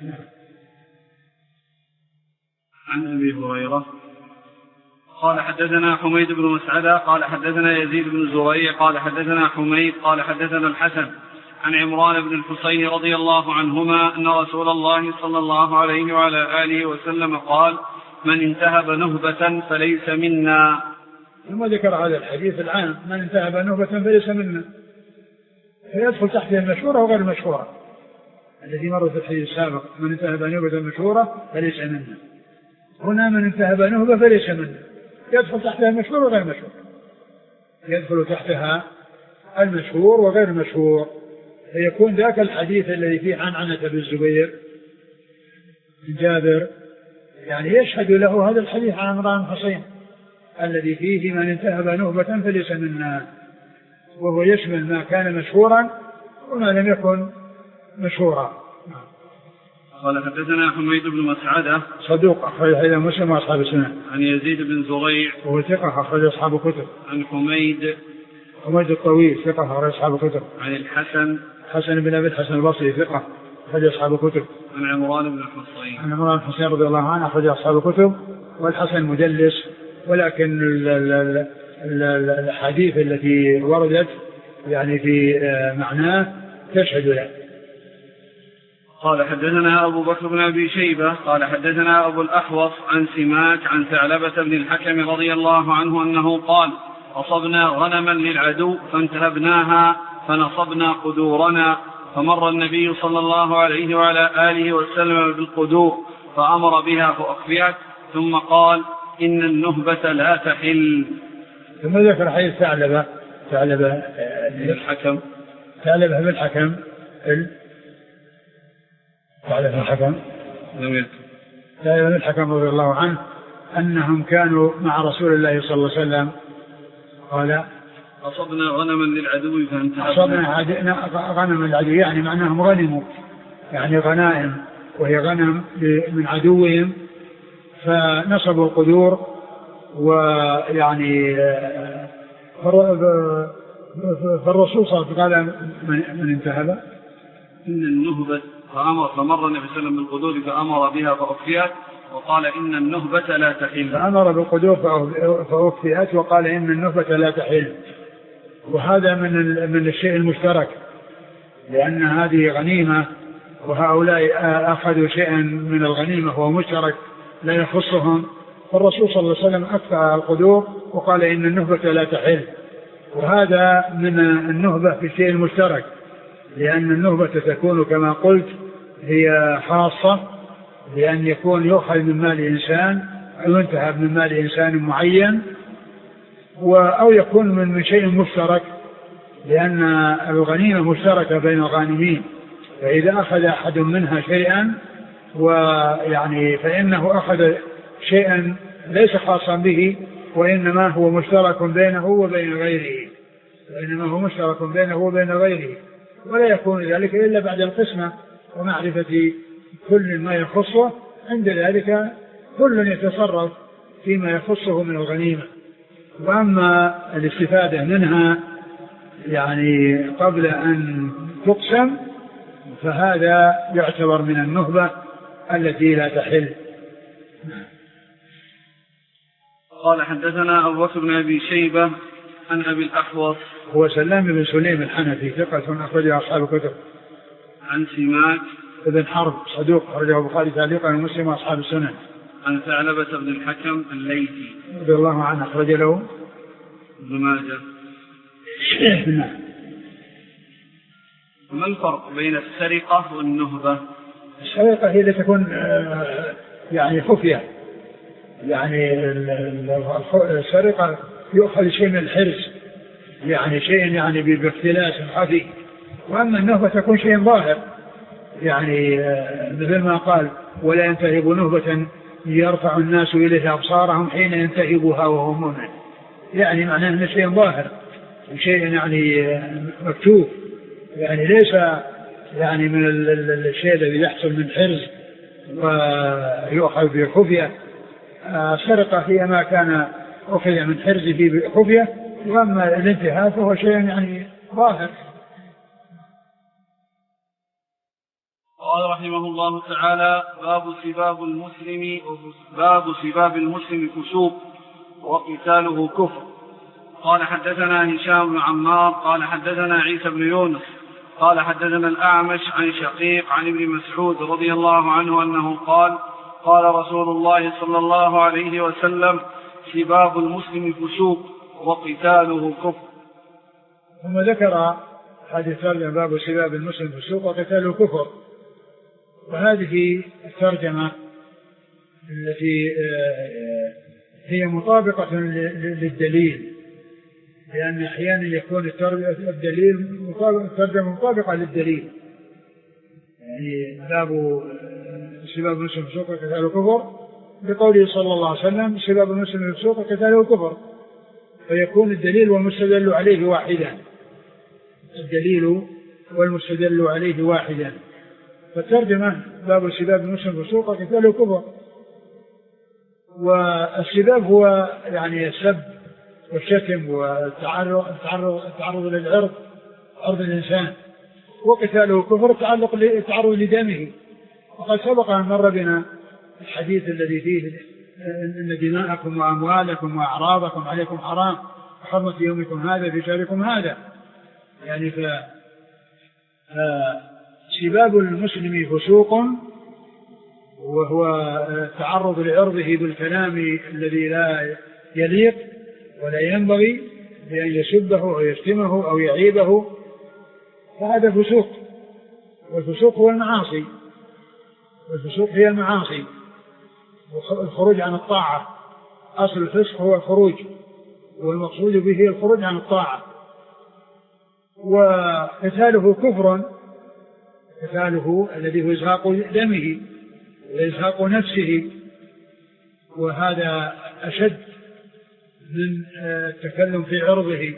A: عن أبي هريرة قال حدثنا حميد بن مسعدة قال حدثنا يزيد بن زريع قال حدثنا حميد قال حدثنا الحسن عن عمران بن الحسين رضي الله عنهما أن رسول الله صلى الله عليه وعلى آله وسلم قال: من انتهب نهبة فليس منا.
B: ثم ذكر هذا الحديث العام: من انتهب نهبة فليس منا، فيدخل تحته المشهورة وغير المشهورة الذي مر في الحديث السابق: من انتهب نهبة مشهورة فليس منا. هنا من انتهب نهبة فليس منا، يدخل تحتها المشهور وغير المشهور، يدخل تحتها المشهور وغير المشهور، فيكون ذاك الحديث الذي فيه عن عنة بن الزبير بن جابر يعني يشهد له هذا الحديث عن عمران بن الحسين الذي فيه: من انتهب نهبة فليس منا، وهو يشمل ما كان مشهورا وما لم يكن مشهورا.
A: قال حدثنا حميد بن مسعدة
B: صدوق أخرج حديث مسلم وأصحاب السنن.
A: عن يزيد بن زريع
B: وهو ثقة أخرج أصحاب الكتب.
A: عن حميد
B: حميد الطويل ثقة أخرج أصحاب الكتب.
A: عن الحسن
B: حسن بن أبي الحسن البصري ثقة أخرج أصحاب الكتب.
A: عن عمران بن الحسين
B: عن عمران بن الحسين رضي الله عنه أخرج أصحاب الكتب. والحسن مدلس، ولكن الحديث التي وردت يعني في معناه تشهد له.
A: قال حدثنا أبو بكر بن أبي شيبة قال حدثنا أبو الأحوص عن سماك عن ثعلبة بن الحكم رضي الله عنه أنه قال: أصبنا غنما للعدو فانتهبناها فنصبنا قدورنا، فمر النبي صلى الله عليه وعلى آله وسلم بالقدور فأمر بها فأخفيت، ثم قال: إن النهبة لا تحل.
B: ثم ذكر حديث ثعلبة ثعلبة
A: بن الحكم
B: ثعلبة بن الحكم ثعلبة بن الحكم ثعلبة بن الحكم رضي الله عنه أنهم كانوا مع رسول الله صلى الله عليه وسلم. قال:
A: أصبنا غنما للعدو فانتهبنا.
B: أصبنا غنما للعدو يعني معناهم غنموا، يعني غنائم، وهي غنم من عدوهم، فنصبوا القدور. ويعني فالرسول صلى الله عليه وسلم قال: من انتهب
A: إن النهبة، فأمر فمر النبي صلى الله عليه وسلم بالقدور فأمر بها فأخفيت، وقال: إن النهبة لا تحل.
B: فأمر بالقدور فأخفيت وقال: إن النهبة لا تحل. وهذا من من الشيء المشترك، لأن هذه غنيمة وهؤلاء أخذوا شيئا من الغنيمة وهو مشترك لا يخصهم، فالرسول صلى الله عليه وسلم أخفى القدور وقال: إن النهبة لا تحل. وهذا من النهبة في الشيء المشترك، لأن النهبة تكون كما قلت هي خاصة، لأن يكون يؤخذ من مال إنسان أو ينتهب من مال إنسان معين، أو يكون من شيء مشترك، لأن الغنيمة مشتركة بين الغانمين، فإذا أخذ أحد منها شيئا ويعني فإنه أخذ شيئا ليس خاصا به، وإنما هو مشترك بينه وبين غيره وإنما هو مشترك بينه وبين غيره ولا يكون ذلك إلا بعد القسمة ومعرفة كل ما يخصه. عند ذلك كل يتصرف فيما يخصه من الغنيمة. وأما الاستفادة منها يعني قبل أن تقسم فهذا يعتبر من النهبة التي لا تحل.
A: قال حدثنا أبو بكر بن أبي شيبة عن أبي الأحوص
B: هو سلام بن سليم الحنفي ثقة أخرجه أصحاب الكتب.
A: عن سماك
B: بن حرب صدوق أخرجه البخاري تعليقا ومسلم وأصحاب السنن.
A: عن ثعلبة بن الحكم الليثي
B: رضي الله عنه أخرج له
A: ابن ماجه. ما الفرق بين السرقة والنهبة؟
B: السرقة هي التي تكون يعني خفية، يعني السرقة يؤخذ شيء من الحرز، يعني شيء يعني باختلاس خفي. وأما النهبة تكون شيء ظاهر، يعني مثل ما قال: ولا ينتهب نهبة يرفع الناس إليه أبصارهم حين ينتهبها وهو مؤمن، يعني معناه أنه شيء ظاهر شيء يعني مكتوب، يعني ليس يعني من الشيء الذي يحصل من حرز ويؤخذ بخفية. السرقة هي ما كان أخذ من حرزه بخفية، وأما الانتهاك فهو شيء يعني ظاهر.
A: قال رحمه الله تعالى: باب سباب المسلم باب سباب المسلم فسوق وقتاله كفر. قال حدثنا هشام بن عمار قال حدثنا عيسى بن يونس قال حدثنا الأعمش عن شقيق عن ابن مسعود رضي الله عنه أنه قال: قال رسول الله صلى الله عليه وسلم: سباب المسلم فسوق وقتاله كفر.
B: ثم ذكر حديث باب سباب المسلم فسوق وقتاله كفر. وهذه الترجمة التي هي مطابقة للدليل، لأن أحيانا يكون الدليل الترجمة مطابقة للدليل، يعني باب سباب المسلم فسوق وقتاله كفر بقوله صلى الله عليه وسلم: سباب المسلم فسوق وقتاله كفر، فيكون الدليل والمستدل عليه واحدا، الدليل والمستدل عليه واحدا. فالترجمة باب سباب المسلم فسوق وقتاله كفر. والسباب هو يعني السب والشتم والتعرض التعرض للعرض، عرض الإنسان، وقتاله كفر التعلق التعرض لدمه. وقد سبق أن مر بنا الحديث الذي فيه إن دماءكم وأموالكم وأعراضكم عليكم حرام كحرمة يومكم هذا في شهركم هذا. يعني ف سباب المسلم فسوق، وهو التعرض لعرضه بالكلام الذي لا يليق ولا ينبغي بأن يسبه أو يشتمه أو يعيبه، فهذا فسوق. والفسوق هو المعاصي، والفسوق هي المعاصي والخروج عن الطاعة. أصل الفسق هو الخروج، والمقصود به الخروج عن الطاعة. وقتاله كفر، قتاله الذي هو إزهاق دمه وإزهاق نفسه، وهذا أشد من التكلم في عرضه.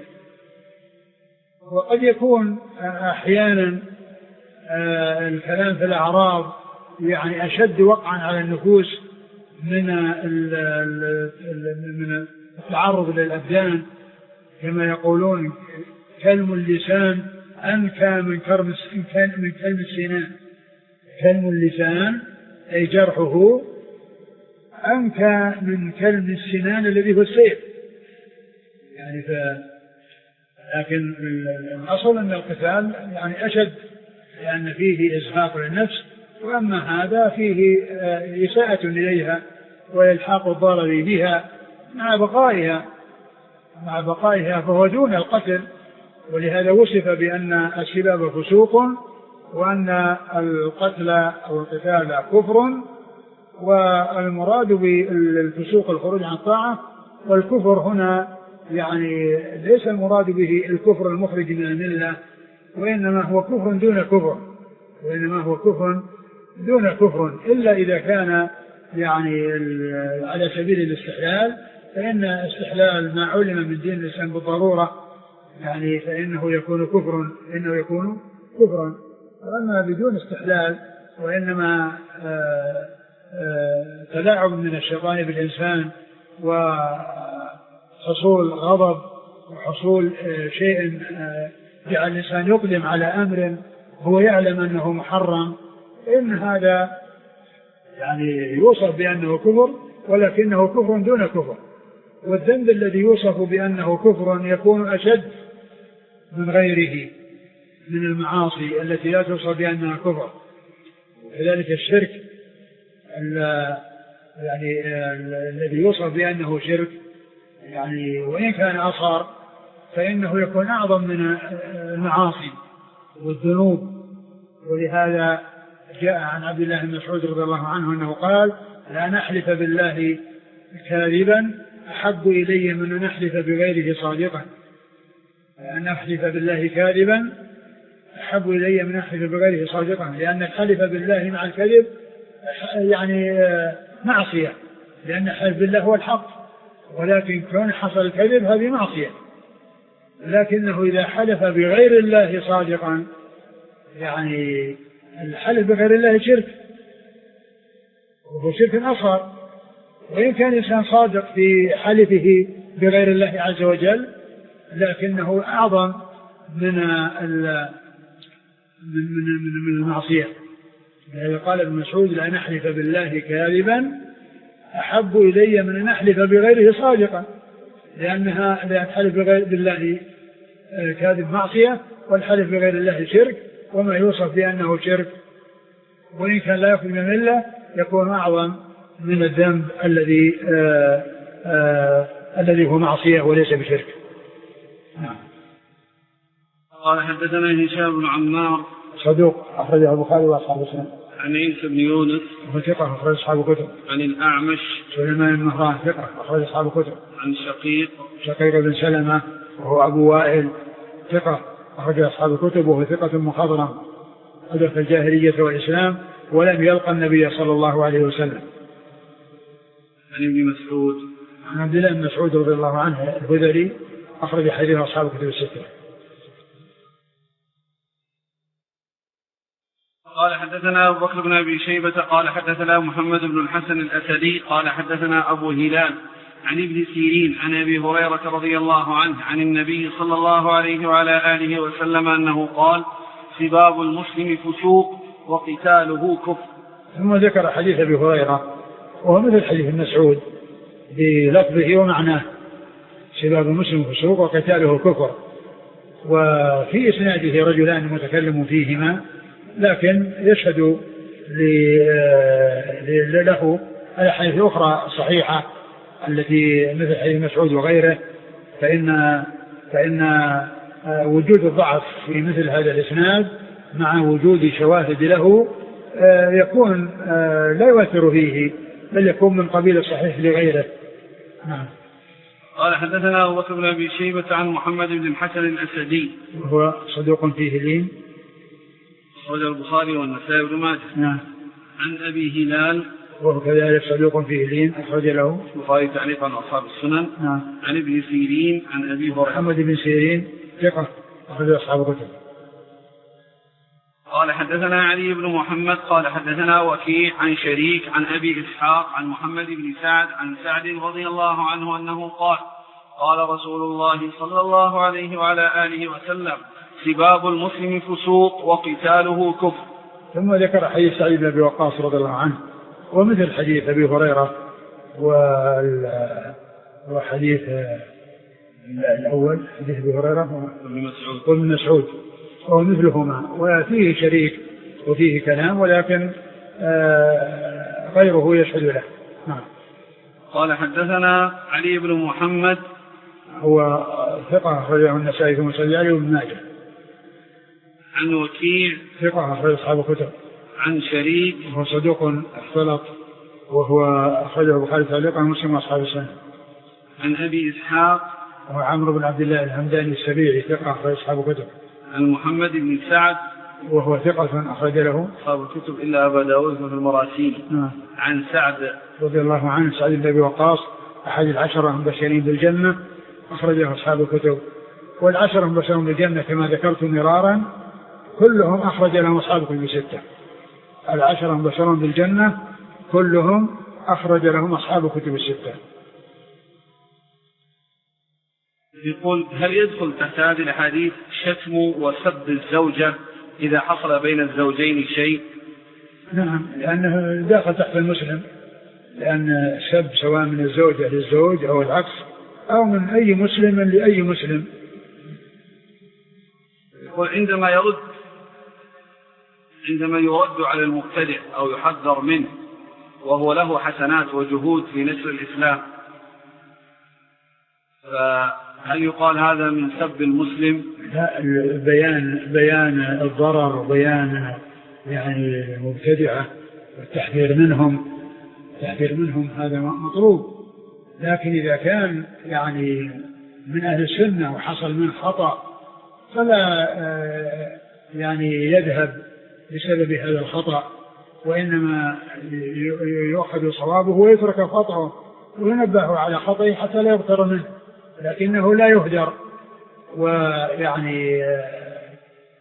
B: وقد يكون أحيانا الكلام في الأعراض يعني أشد وقعا على النفوس من من التعرض للأبدان، كما يقولون: كلم اللسان أنكى من كرم من كلم السنان. كلم اللسان أي جرحه أنكى من كلم السنان الذي هو السيف. يعني ف... لكن الأصل أن القتال يعني أشد، لأن فيه إزهاق للنفس، وأما هذا فيه إساءة إليها وإلحاق الضرر بها مع بقائها مع بقائها فهو دون القتل. ولهذا وصف بأن السباب فسوق، وأن القتل أو القتال كفر. والمراد بالفسوق الخروج عن الطاعة، والكفر هنا يعني ليس المراد به الكفر المخرج من الملة، وإنما هو كفر دون كفر وإنما هو كفر دون كفر إلا إذا كان يعني على سبيل الاستحلال، فإن استحلال ما علم من دين الإسلام بالضرورة يعني فإنه يكون كفر إنه يكون كفرا. وأما بدون استحلال وإنما آآ آآ تلاعب من الشيطان بالإنسان وحصول غضب وحصول شيء جعل الإنسان يقدم على أمر هو يعلم أنه محرم، إن هذا يعني يوصف بأنه كفر، ولكنه كفر دون كفر. والذنب الذي يوصف بأنه كفر يكون أشد من غيره من المعاصي التي لا توصف بأنها كفر. وكذلك الشرك يعني الذي يوصف بأنه شرك يعني وإن كان أصغر فإنه يكون أعظم من المعاصي والذنوب. ولهذا جاء عن عبد الله بن مسعود رضي الله عنه أنه قال: لا نحلف بالله كاذبا أحب إلي من أن نحلف بغيره صادقا. أن نحلف بالله كاذبا أحب إلي من أن نحلف بغيره صادقا، لأن الحلف بالله مع الكذب يعني معصية، لأن الحلف بالله هو الحق، ولكن كون حصل الكذب هذه معصية. لكنه إذا حلف بغير الله صادقا يعني الحلف بغير الله شرك، وهو شرك أصغر. وإن كان الإنسان صادق في حلفه بغير الله عز وجل لكنه أعظم من من من المعصية. قال ابن مسعود: لأن أحلف بالله كاذبا أحب إلي من أن أحلف بغيره صادقا، لأنها لأن حلف بغير بالله كاذب معصية، والحلف بغير الله شرك، وما يوصف بأنه شرك وإن كان لا يخرج من الملة يكون أعظم من الذنب الذي آآ آآ الذي هو معصية وليس بشرك. نعم.
A: قال حدثنا هشام بن عمار
B: صدوق أخرجه البخاري وأصحاب السنن.
A: عن عيسى بن يونس
B: ثقة أخرج أصحاب الكتب.
A: عن الأعمش
B: سليمان بن مهران ثقة أخرج أصحاب الكتب.
A: عن شقيق
B: شقيق بن سلمة وهو أبو وائل ثقة أخرج أصحاب الكتب، وهو ثقة مخضرم حدث الجاهلية والإسلام ولم يلقى النبي صلى الله عليه وسلم.
A: عن ابن مسعود
B: عن عبد الله بن مسعود رضي الله عنه الهذلي أخرج حديث أصحاب الكتب الستة.
A: قال حدثنا أبو بكر بن أبي شيبة قال حدثنا محمد بن الحسن الأسدي قال حدثنا أبو هلال عن ابن سيرين عن أبي هريرة رضي الله عنه عن النبي صلى الله عليه وعلى آله وسلم أنه قال: سباب المسلم فسوق وقتاله كفر.
B: ثم ذكر حديث أبي هريرة وهو مثل حديث ابن مسعود بلفظه ومعناه: سباب المسلم فسوق وقتاله كفر. وفي إسناده رجلان متكلم فيهما، لكن يشهد له الأحاديث أخرى صحيحة التي مثل حديث مسعود وغيره، فإن فإن وجود الضعف في مثل هذا الإسناد مع وجود شواهد له يكون لا يؤثر فيه، بل يكون من قبيل الصحيح لغيره. نعم.
A: قال حدثنا أبو بكر بن أبي شيبة عن محمد بن الحسن الأسدي
B: وهو صدوق فيه لين
A: أخرج البخاري والنسائي بن ماجه.
B: نعم.
A: عن أبي هلال
B: وهو كذلك صدوق فيه لين أخرج له
A: البخاري تعليقا وأصحاب السنن.
B: نعم.
A: عن ابن سيرين عن أبي هريرة
B: محمد بن سيرين ثقة أخرج أصحاب الكتب.
A: قال حدثنا علي بن محمد قال حدثنا وكيع عن شريك عن أبي إسحاق عن محمد بن سعد عن سعد رضي الله عنه أنه قال: قال رسول الله صلى الله عليه وعلى آله وسلم: سباب المسلم فسوق وقتاله كفر.
B: ثم ذكر حديث سعيد بن أبي وقاص رضي الله عنه ومثل حديث أبي هريرة وحديث الأول حديث أبي هريرة وابن مسعود ومثلهما، وفيه شريك وفيه كلام ولكن غيره يشهد له. نعم.
A: قال حدثنا علي بن محمد
B: هو ثقة أخرجه النسائي ثم سجله وابن ماجه.
A: عن وكيع
B: ثقة أخرج أصحاب الكتب.
A: عن شريك
B: وهو صدوق اختلط وهو أخرجه البخاري تعليقا ومسلم وأصحاب السنن.
A: عن أبي إسحاق
B: وهو عمرو بن عبد الله الهمداني السبيعي ثقة أخرج أصحاب الكتب.
A: عن محمد بن سعد
B: وهو ثقة أخرج له
A: أصحاب الكتب إلا أبا داود في المراسيل.
B: نعم.
A: عن سعد
B: رضي الله عنه سعد بن أبي وقاص أحد العشرة المبشرين بالجنة أخرجه أصحاب الكتب. والعشرة المبشرين بالجنة كما ذكرت مرارا كلهم أخرج لهم أصحاب الكتب ستة. العشرة المبشرون بالجنة كلهم أخرج لهم أصحاب الكتب الستة.
A: يقول: هل يدخل تحت هذه الحديث شتم وسب الزوجة إذا حصل بين الزوجين شيء؟
B: نعم، لأنه داخل تحت المسلم، لأن السب سواء من الزوجة للزوج أو العكس أو من أي مسلم لأي مسلم.
A: يقول: عندما يرد عندما يرد على المبتدع أو يحذر منه وهو له حسنات وجهود في نشر الإسلام، فهل يقال هذا من سب المسلم؟
B: لا، بيان بيان الضرر وبيان يعني المبتدعة والتحذير منهم التحذير منهم هذا مطلوب. لكن إذا كان يعني من أهل السنة وحصل من خطأ فلا يعني يذهب بسبب هذا الخطأ، وإنما يؤخذ صوابه ويترك خطأه وينبه على خطأه حتى لا يغتر منه، لكنه لا يهدر ويعني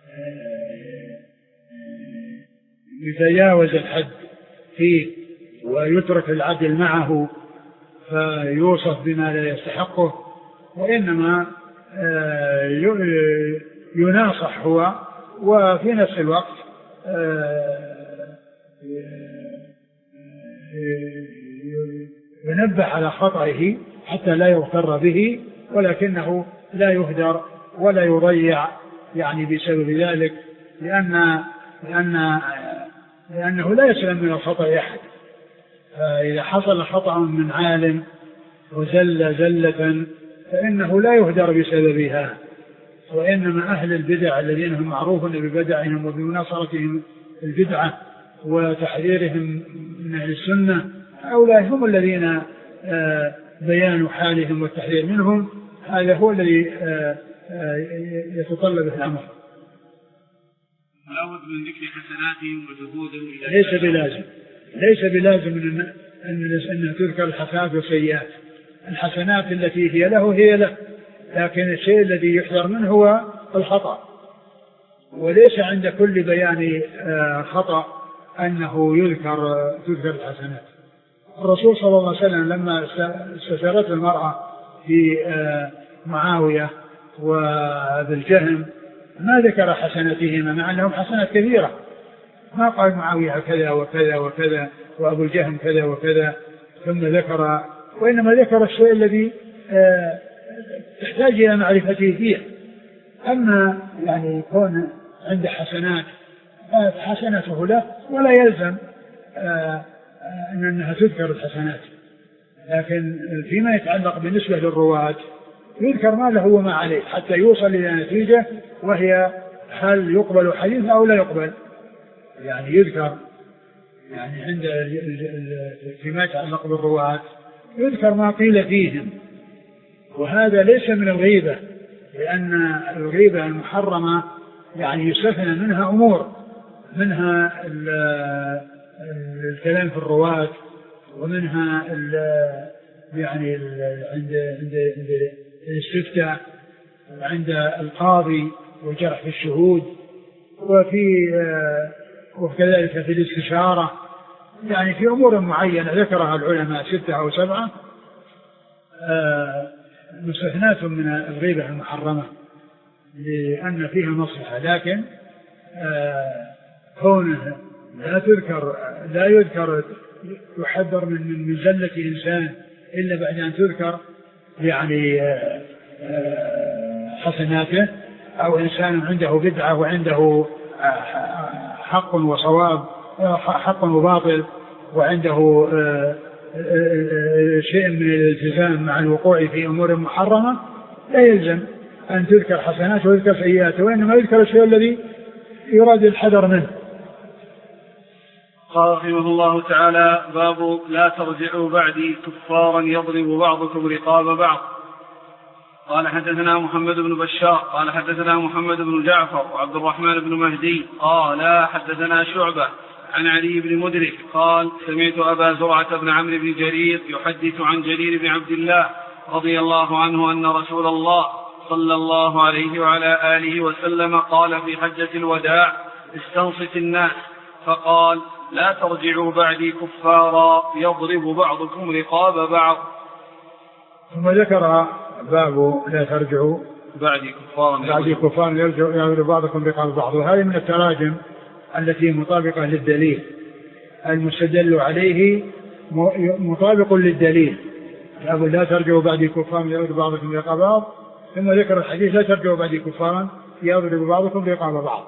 B: يتجاوز الحد فيه ويترك العدل معه فيوصف بما لا يستحقه، وإنما يناصح هو، وفي نفس الوقت ينبه على خطئه حتى لا يغتر به، ولكنه لا يهدر ولا يضيع يعني بسبب ذلك، لأن لأن لأنه لا يسلم من الخطأ أحد. فإذا حصل خطأ من عالم وزل زلة فإنه لا يهدر بسببها، وإنما أهل البدع الذين هم معروفون ببدعهم وبمناصرتهم البدعة وتحذيرهم من أهل السنة، هؤلاء هم الذين بيان حالهم والتحذير منهم هذا هو الذي يتطلب الأمر.
A: لا بد من ذكر حسناتهم وجهودهم.
B: ليس بلازم ليس بلازم أن أن تذكر الحسنات والسيئات. الحسنات التي هي له هي له، لكن الشيء الذي يحذر منه هو الخطأ، وليس عند كل بيان خطأ أنه يذكر تذكر الحسنات. الرسول صلى الله عليه وسلم لما استشارته المرأة في معاوية وابن الجهم ما ذكر حسناتهما مع أنهم حسنات كثيرة، ما قال معاوية كذا وكذا وكذا وأبو الجهم كذا وكذا ثم ذكر، وإنما ذكر الشيء الذي تحتاج إلى معرفته فيه. أما يعني يكون عند حسنات حسنته له ولا يلزم أنها تذكر الحسنات، لكن فيما يتعلق بالنسبة للرواة يذكر ما له وما عليه حتى يوصل إلى نتيجة، وهي هل يقبل حديث أو لا يقبل. يعني يذكر يعني عند فيما يتعلق بالرواة يذكر ما قيل فيهم، وهذا ليس من الغيبة، لأن الغيبة المحرمة يعني يستثنى منها أمور، منها الكلام في الرواة، ومنها يعني عند عند الاستفتاء، عند القاضي والجرح في الشهود، وفي وكذلك في الاستشارة، يعني في أمور معينة ذكرها العلماء ستة أو سبعة مستثنات من الغيبة المحرمة لأن فيها مصلحة، لكن كونه لا تذكر لا يذكر يحذر من من زلة إنسان إلا بعد أن تذكر يعني حسناته، أو إنسان عنده بدعة وعنده حق وصواب، حق وباطل، وعنده شيء من الالتزام مع الوقوع في أمور محرمة، لا يلزم أن تذكر حسناته ويذكر سيئاته، وإنما يذكر الشيء الذي يراد الحذر منه.
A: قال رحمه الله تعالى: باب لا ترجعوا بعدي كفارا يضرب بعضكم رقاب بعض. قال حدثنا محمد بن بشار قال حدثنا محمد بن جعفر وعبد الرحمن بن مهدي قال حدثنا شعبة عن علي بن مدرك قال سمعت أبا زرعة بن عمرو بن جرير يحدث عن جرير بن عبد الله رضي الله عنه أن رسول الله صلى الله عليه وعلى آله وسلم قال في حجة الوداع: استنصت الناس، فقال: لا ترجعوا بعدي كفارا يضرب بعضكم رقاب بعض.
B: ثم ذكر باب لا ترجعوا
A: بعدي كفارا
B: بعدي كفارا يضرب بعضكم رقاب بعض، وهذه من التراجم التي مطابقة للدليل، المستدل عليه مطابق للدليل. باب لا ترجعوا بعدي كفارا يضرب بعضكم رقاب بعض، ثم ذكر الحديث: لا ترجعوا بعدي كفارا يضرب بعضكم رقاب بعض.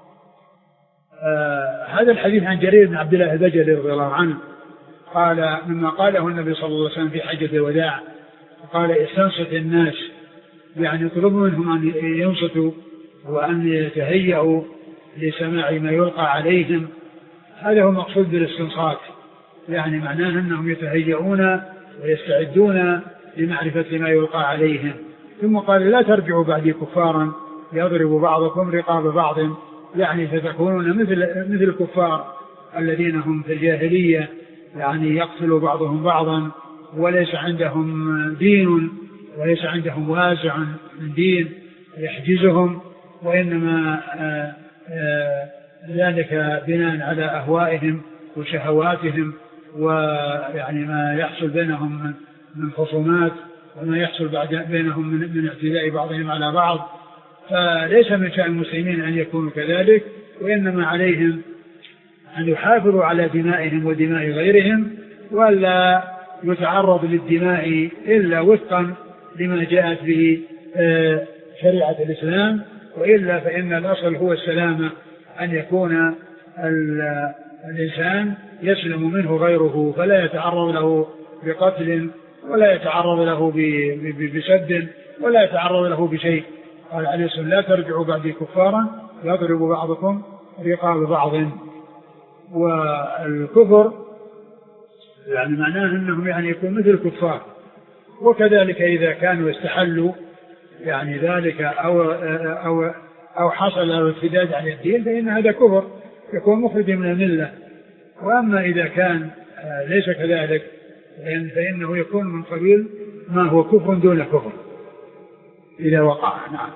B: آه هذا الحديث عن جرير بن عبد الله البجلي رضي الله عنه قال مما قاله النبي صلى الله عليه وسلم في حجة الوداع، قال: استنصت الناس، يعني يطلب منهم أن ينصتوا وأن يتهيئوا لسماع ما يلقى عليهم. هذا هو المقصود بالاستنصات، يعني معناه أنهم يتهيئون ويستعدون لمعرفة ما يلقى عليهم. ثم قال: لا ترجعوا بعدي كفارا يضرب بعضكم رقاب بعض، يعني فتكونون مثل مثل الكفار الذين هم في الجاهلية، يعني يقتل بعضهم بعضا وليس عندهم دين وليس عندهم وازع من دين يحجزهم، وإنما آآ آآ ذلك بناء على أهوائهم وشهواتهم ويعني ما يحصل بينهم من خصومات وما يحصل بعد بينهم من, من اعتداء بعضهم على بعض، فليس من شأن المسلمين أن يكونوا كذلك، وإنما عليهم أن يحافظوا على دمائهم ودماء غيرهم، ولا يتعرض للدماء إلا وفقا لما جاءت به شريعة الإسلام، وإلا فإن الأصل هو السلامة، أن يكون الإنسان يسلم منه غيره، فلا يتعرض له بقتل ولا يتعرض له بسد ولا يتعرض له بشيء. قال عليه السلام لا ترجعوا بعدي كفارا يضرب بعضكم رقاب بعض. والكفر يعني معناه أنهم يعني يكون مثل الكفار، وكذلك إذا كانوا يستحلوا يعني ذلك أو, أو, أو حصل ارتداد عن الدين فإن هذا كفر يكون مخرج من الملة. وأما إذا كان ليس كذلك فإنه يكون من قبيل ما هو كفر دون كفر إذا وقع. نعم.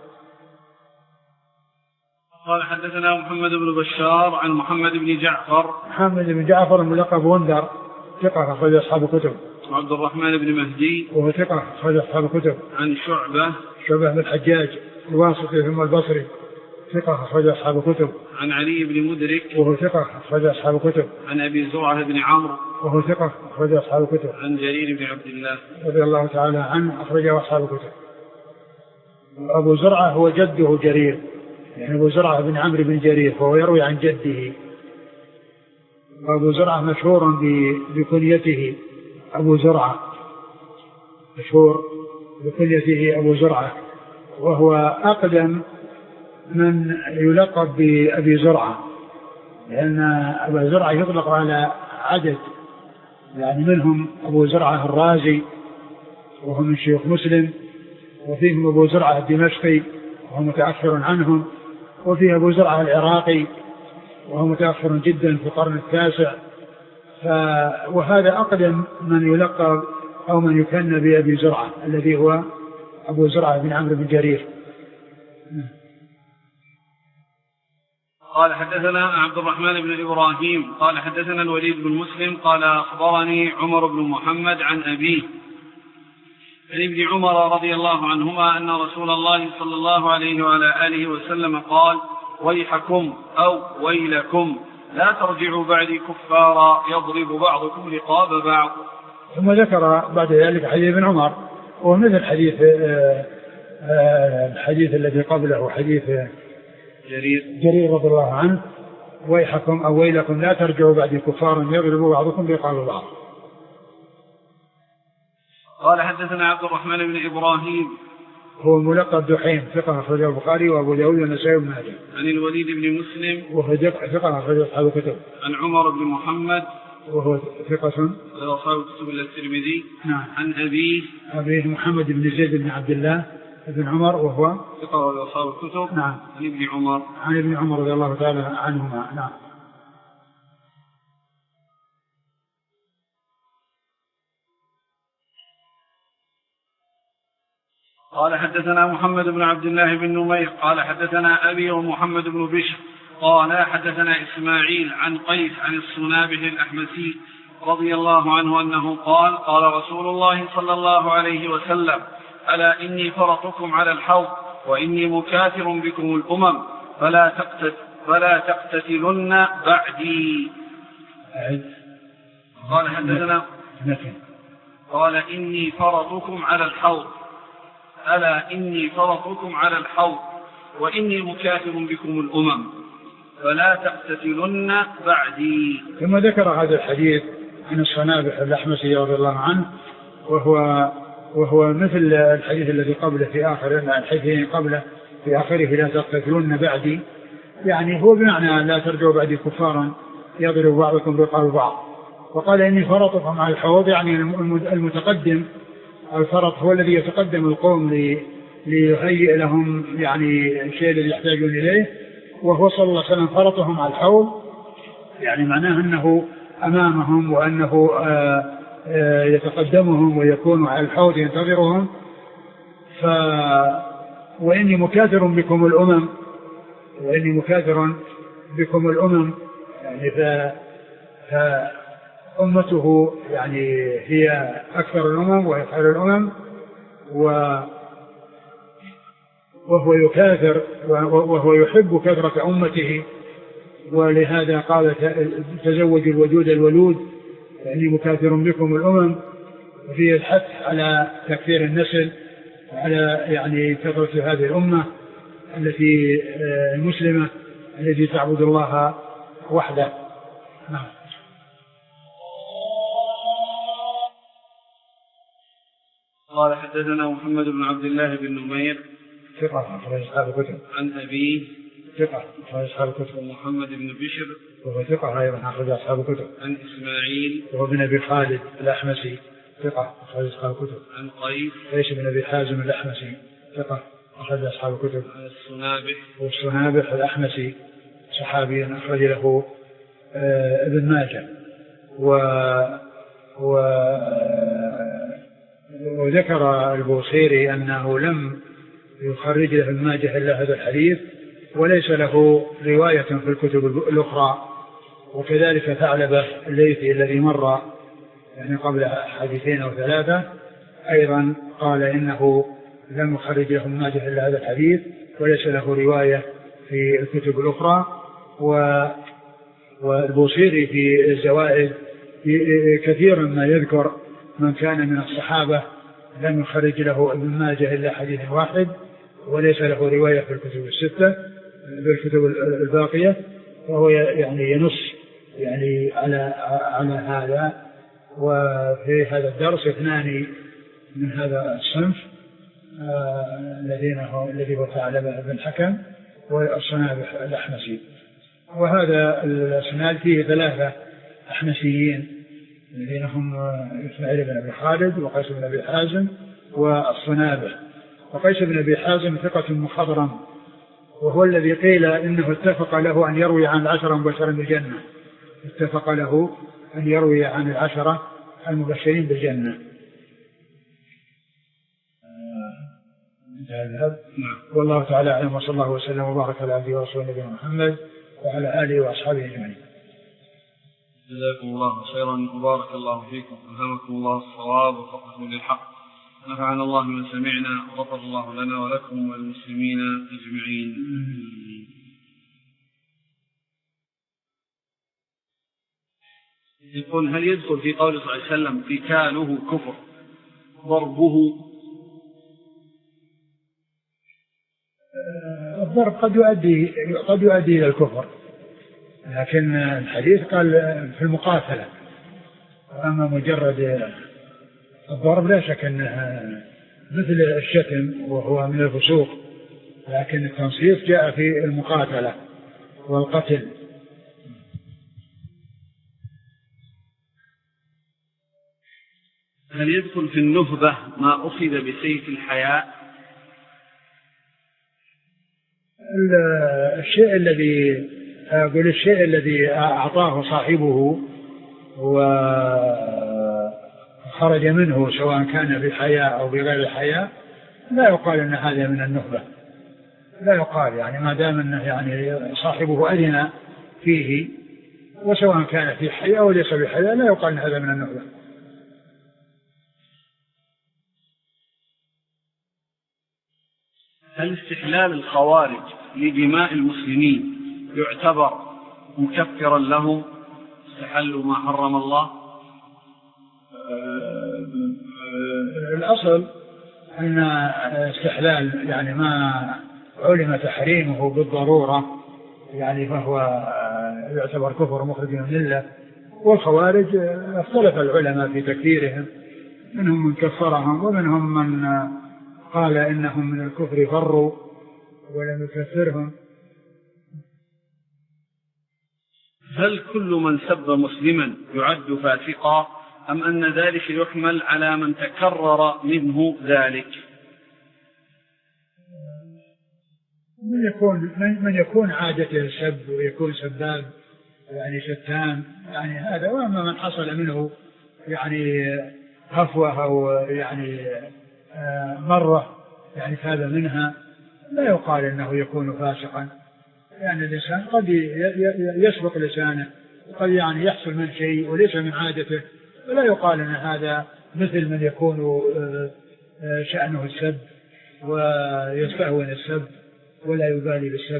A: قال حدثنا محمد بن بشار عن محمد بن جعفر.
B: محمد بن جعفر الملقب وندر ثقة أخرج أصحاب الكتب.
A: عبد الرحمن بن مهدي
B: وهو ثقة أخرج أصحاب الكتب.
A: عن شعبة
B: شعبة بن الحجاج الواسطي ثم البصري ثقة أخرج أصحاب الكتب.
A: عن علي بن مدرك
B: وهو ثقة أخرج أصحاب الكتب.
A: عن أبي زرعة بن عمرو
B: وهو ثقة أخرج أصحاب الكتب.
A: عن جرير بن عبد الله
B: رضي الله تعالى عنه أخرجه أصحاب الكتب. أبو زرعة هو جده جرير، يعني أبو زرعة بن عمرو بن جرير، فهو يروي عن جده. وأبو زرعة مشهور بكنيته أبو زرعة، مشهور بكنيته أبو زرعة، وهو أقدم من يلقب بأبي زرعة، لأن أبا زرعة يطلق على عدد، يعني منهم أبو زرعة الرازي وهو من شيوخ مسلم، وفيهم أبو زرعة الدمشقي وهو متأخر عنهم، وفيه أبو زرعة العراقي وهو متأخر جدا في القرن التاسع. وهذا أقدم من يلقب أو من يكن بأبي زرعة الذي هو أبو زرعة بن عمرو بن جرير.
A: قال حدثنا عبد الرحمن بن إبراهيم قال حدثنا الوليد بن مسلم قال أخبرني عمر بن محمد عن أبيه عن ابن عمر رضي الله عنهما أن رسول الله صلى الله عليه وعلى آله وسلم قال ويحكم أو ويلكم لا ترجعوا بعدي كفارا يضرب بعضكم رقاب بعض.
B: ثم ذكر بعد ذلك حديث ابن عمر ومثل حديث الحديث الذي قبله حديث
A: جرير
B: جرير رضي الله عنه ويحكم أو ويلكم لا ترجعوا بعدي كفارا يضرب بعضكم رقاب بعض.
A: قال حدثنا عبد الرحمن بن إبراهيم
B: هو ملقب دحيم ثقة أخرجه البخاري وأبو داود والنسائي وابن ماجه.
A: عن الوليد بن مسلم
B: وهو ثقة أخرجه أصحاب الكتب.
A: عن عمر بن محمد
B: وهو ثقة
A: أصحاب الكتب إلا الترمذي.
B: نعم.
A: عن أبيه
B: أبيه محمد بن زيد بن عبد الله بن عمر وهو
A: ثقة أصحاب الكتب.
B: نعم.
A: عن ابن عمر
B: عن ابن عمر رضي الله تعالى عنهما. نعم.
A: قال حدثنا محمد بن عبد الله بن نمير قال حدثنا أبي ومحمد بن بشر قال حدثنا إسماعيل عن قيس عن الصنابه الأحمسي رضي الله عنه أنه قال قال رسول الله صلى الله عليه وسلم ألا إني فرطكم على الحوض وإني مكاثر بكم الأمم فلا تقتت فلا تقتتلن بعدي. قال حدثنا قال إني فرطكم على الحوض ألا إني فرطكم على الحوض وإني مكاثر بكم الأمم فلا تقتتلن بعدي.
B: ثم ذكر هذا الحديث عن الصنابح الأحمسي رضي الله عنه وهو وهو مثل الحديث الذي قبله في آخر الحديث قبله في آخره لا تقتتلن بعدي، يعني هو بمعنى لا ترجعوا بعدي كفارا يضرب بعضكم رقاب بعض. وقال إني فرطكم على الحوض يعني المتقدم الفرط هو الذي يتقدم القوم ليهيئ لهم يعني الشيء الذي يحتاجون إليه، وهو صلى الله عليه وسلم فرطهم على الحوض يعني معناه أنه أمامهم وأنه آآ آآ يتقدمهم ويكون على الحوض ينتظرهم. ف وإني مكاثر بكم الأمم وإني مكاثر بكم الأمم يعني ف... ف... أمته يعني هي أكثر الأمم وهي خير الأمم، وهو يكاثر وهو يحب كثرة أمته، ولهذا قال تزوجوا الودود الولود يعني مكاثر بكم الأمم. وفيه الحث على تكثير النسل وعلى يعني كثرة هذه الأمة التي المسلمة التي تعبد الله وحده. نعم.
A: قال حدثنا محمد بن عبد الله بن نمير
B: ثقة أخرج أصحاب الكتب.
A: عن أبيه
B: ثقة أخرج أصحاب الكتب.
A: محمد بن بشر
B: وهو ثقة أيضا أخرج أصحاب الكتب.
A: عن إسماعيل
B: وهو بن أبي خالد الأحمسي ثقة أخرج أصحاب الكتب.
A: عن قيس
B: قيس بن أبي حازم الأحمسي ثقة أخرج أصحاب الكتب.
A: عن السنابح
B: والسنابح الأحمسي صحابي أخرج له آه ابن ماجه. و و وذكر البوصيري أنه لم يخرج له ابن ماجه إلا هذا الحديث، وليس له رواية في الكتب الأخرى. وكذلك ثعلبة الليثي الذي مر يعني قبل حديثين أو ثلاثة أيضا قال إنه لم يخرج له ابن ماجه إلا هذا الحديث، وليس له رواية في الكتب الأخرى. والبوصيري في الزوائد كثيرا ما يذكر من كان من الصحابة لم يخرج له ابن ماجه إلا حديث واحد، وليس له رواية في الكتب الستة في الكتب الباقية، وهو يعني ينص يعني على على هذا. وفي هذا الدرس اثنان من هذا الصنف الذين هو الذي هو ثعلبة بن حكم والصنابح الأحمسي. وهذا السناد فيه ثلاثة أحمسيين الذين هم إسماعيل بن أبي خالد وقيس بن أبي حازم والصنابح. وقيس بن أبي حازم ثقة مخضرم، وهو الذي قيل إنه اتفق له أن يروي عن العشرة المبشرين بالجنة، اتفق له أن يروي عن العشرة المبشرين بالجنة. والله تعالى أعلم، وصلى الله وسلم وبارك على عبده ورسوله نبينا محمد وعلى آله وأصحابه أجمعين.
A: جزاكم الله خيرا وبارك الله فيكم، ألهمكم الله الصواب ووفقكم للحق، نفعنا الله من سمعنا وغفر الله لنا ولكم والمسلمين أجمعين. يقول هل يدخل في قول صلى الله عليه وسلم قتاله كفر ضربه؟
B: الضرب قد يؤدي قد يؤدي إلى الكفر، لكن الحديث قال في المقاتلة. أما مجرد الضرب لا شك أنها مثل الشتم وهو من الفسوق، لكن التنصيص جاء في المقاتلة والقتل.
A: هل يدخل في النهبة ما أخذ بسيف الحياء؟
B: الشيء الذي أقول الشيء الذي أعطاه صاحبه وخرج منه سواء كان بحياء أو بغير الحياء لا يقال أن هذا من النهبة، لا يقال يعني ما دام أنه يعني صاحبه أذن فيه وسواء كان في حياء أو ليس بحياء لا يقال أن هذا من النهبة.
A: هل استحلال الخوارج لدماء المسلمين يعتبر مكفرا له استحلوا ما حرم الله؟
B: الأصل أن استحلال يعني ما علم تحريمه بالضرورة يعني فهو يعتبر كفر مخرج من الملة. والخوارج اختلف العلماء في تكفيرهم، منهم من كفرهم ومنهم من قال إنهم من الكفر فروا ولم يكفرهم.
A: هل كل من سب مسلما يعد فاسقا أم أن ذلك يحمل على من تكرر منه ذلك؟
B: من يكون من يكون عادته السب ويكون سباب يعني شتان يعني هذا، وأما من حصل منه يعني هفوة أو يعني مرة يعني هذا منها لا يقال إنه يكون فاسقا، يعني الإنسان قد يسبق لسانه قد يعني يحصل من شيء وليس من عادته، فلا يقال أن هذا مثل من يكون شأنه السب ويستهون السب ولا يبالي بالسب.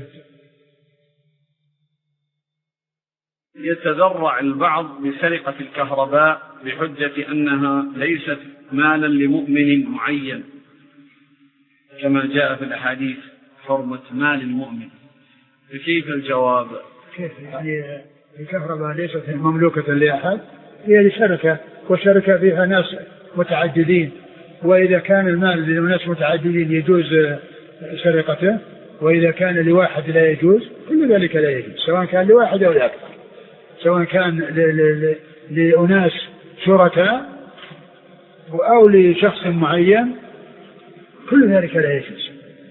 A: يتذرع البعض بسرقة الكهرباء بحجة أنها ليست مالا لمؤمن معين كما جاء في الأحاديث حرمة مال المؤمن، فكيف الجواب؟
B: كيف يعني الكهرباء ليست مملوكة لأحد، هي لشركة، والشركة فيها ناس متعددين، وإذا كان المال لناس متعددين يجوز سرقته، وإذا كان لواحد لا يجوز، كل ذلك لا يجوز، سواء كان لواحد أو لأكثر، سواء كان لأناس شركاء أو لشخص معين، كل ذلك لا يجوز.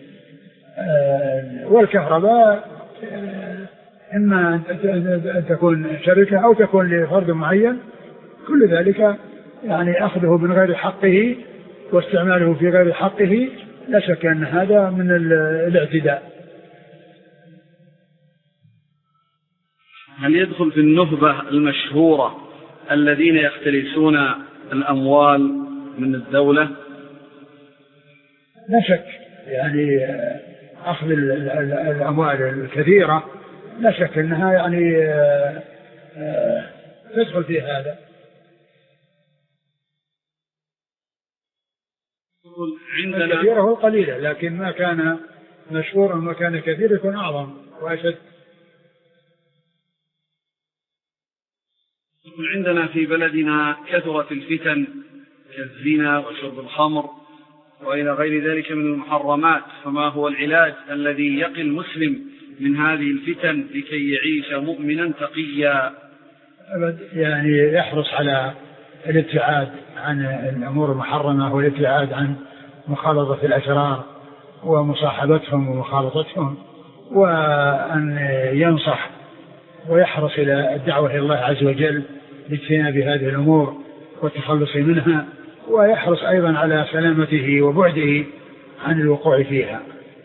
B: والكهرباء إما أن تكون شركة أو تكون لفرد معين، كل ذلك يعني أخذه من غير حقه واستعماله في غير حقه لا شك أن هذا من الاعتداء.
A: هل يدخل في النهبة المشهورة الذين يختلسون الأموال من الدولة؟
B: لا شك، يعني أخذ الأموال الكثيرة لا شك أنها يعني تدخل في هذا.
A: عندنا
B: كثيرة هو قليلة، لكن ما كان مشهورا وما كان كثير يكون أعظم وأشد.
A: عندنا في بلدنا كثرت الفتن كالزنا وشرب الخمر وإلى غير ذلك من المحرمات، فما هو العلاج الذي يقي المسلم من هذه الفتن لكي يعيش مؤمنا تقيا؟
B: يعني يحرص على الابتعاد عن الأمور المحرمة والابتعاد عن مخالطة الأشرار ومصاحبتهم ومخالطتهم، وأن ينصح ويحرص إلى الدعوة إلى الله عز وجل لاجتناب هذه الأمور والتخلص منها، ويحرص أيضا على سلامته وبعده عن الوقوع فيها.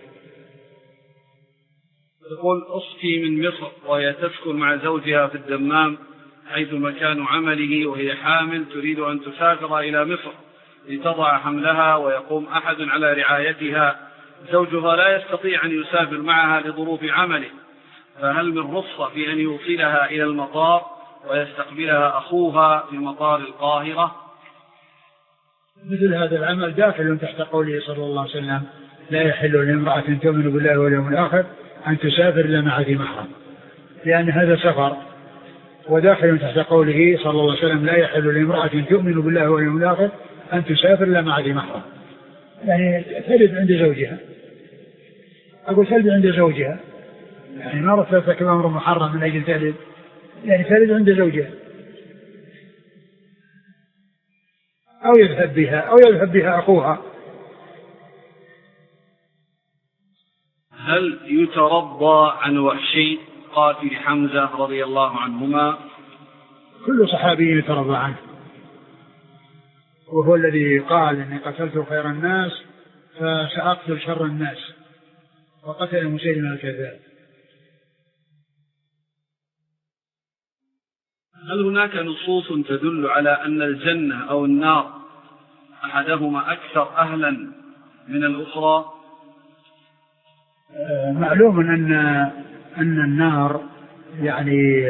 A: تقول أختي من مصر وهي تسكن مع زوجها في الدمام حيث مكان عمله، وهي حامل تريد أن تسافر إلى مصر لتضع حملها ويقوم أحد على رعايتها، زوجها لا يستطيع أن يسافر معها لظروف عمله، فهل من رخصة في أن يوصلها إلى المطار ويستقبلها أخوها في مطار القاهرة؟
B: مثل هذا العمل داخل تحت قوله صلى الله عليه وسلم: لا يحل لامرأة تؤمن بالله واليوم الآخر أن تسافر إلا مع ذي محرم، لأن هذا سفر، وداخل تحت قوله صلى الله عليه وسلم: لا يحل لامرأة تؤمن بالله واليوم الآخر أن تسافر إلا مع ذي محرم، يعني تلد عند زوجها، أقول تلد عند زوجها، يعني ما رفضتك أمر محرم من أجل تلد، يعني تلد عند زوجها، أو يذهب بها أو يذهب بها أخوها.
A: هل يترضى عن وحشي قاتل حمزة رضي الله عنهما؟
B: كل صحابي يترضى عنه، وهو الذي قال: إني قتلت خير الناس فسأقتل شر الناس، وقتل مسيلمة الكذاب.
A: هل هناك نصوص تدل على أن الجنة أو النار أحدهما أكثر أهلا من الأخرى؟
B: معلوم أن أن النار يعني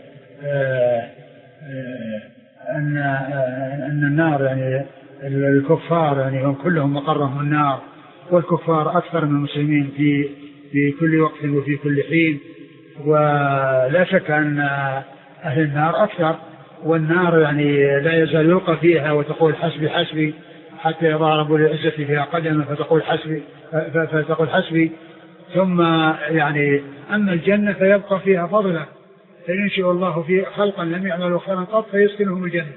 B: أن أن النار يعني الكفار يعني هم كلهم مقرهم النار، والكفار أكثر من المسلمين في في كل وقت وفي كل حين، ولا شك أن أهل النار أكثر، والنار يعني لا يزال يلقى فيها وتقول حسبي حسبي حتى يضع رب العزة فيها قدما فتقول حسبي فتقول حسبي ثم يعني أما الجنة فيبقى فيها فضلا، فينشئ الله فيه خلقا لم يعملوا خيرا قط فيسكنهم الجنة.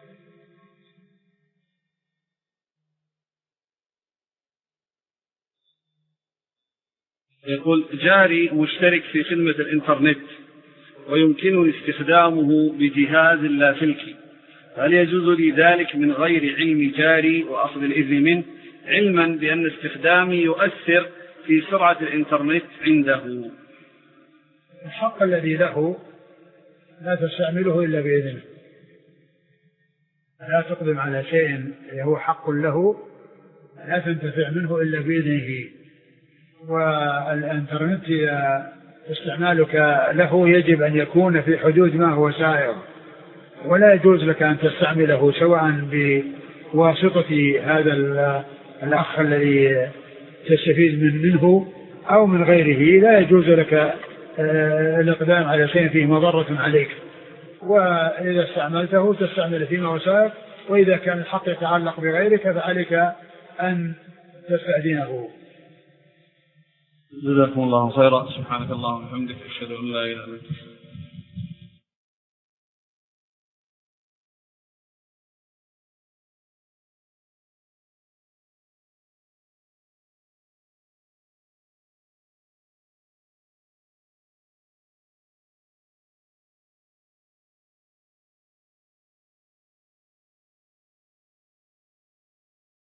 A: يقول: جاري مشترك في خدمة الإنترنت ويمكنني استخدامه بجهاز لاسلكي، هل يجوز لي ذلك من غير علم جاري وأخذ الإذن منه، علما بأن استخدامي يؤثر في سرعة الإنترنت عنده؟
B: الحق الذي له لا تستعمله إلا بإذنه، لا تقدم على شيء هو حق له لا تنتفع منه إلا بإذنه. والإنترنت استعمالك له يجب أن يكون في حدود ما هو سائر، ولا يجوز لك أن تستعمله سواء بواسطة هذا الأخ الذي تستفيد من منه أو من غيره. لا يجوز لك الإقدام على شيء فيه مضرة عليك، وإذا استعملته تستعمل فيما هو سائر، وإذا كان الحق يتعلق بغيرك فعليك أن تستأذنه.
A: جزاكم الله خيرا. سبحانك اللهم وبحمدك أشهد أن لا إله إلا أنت.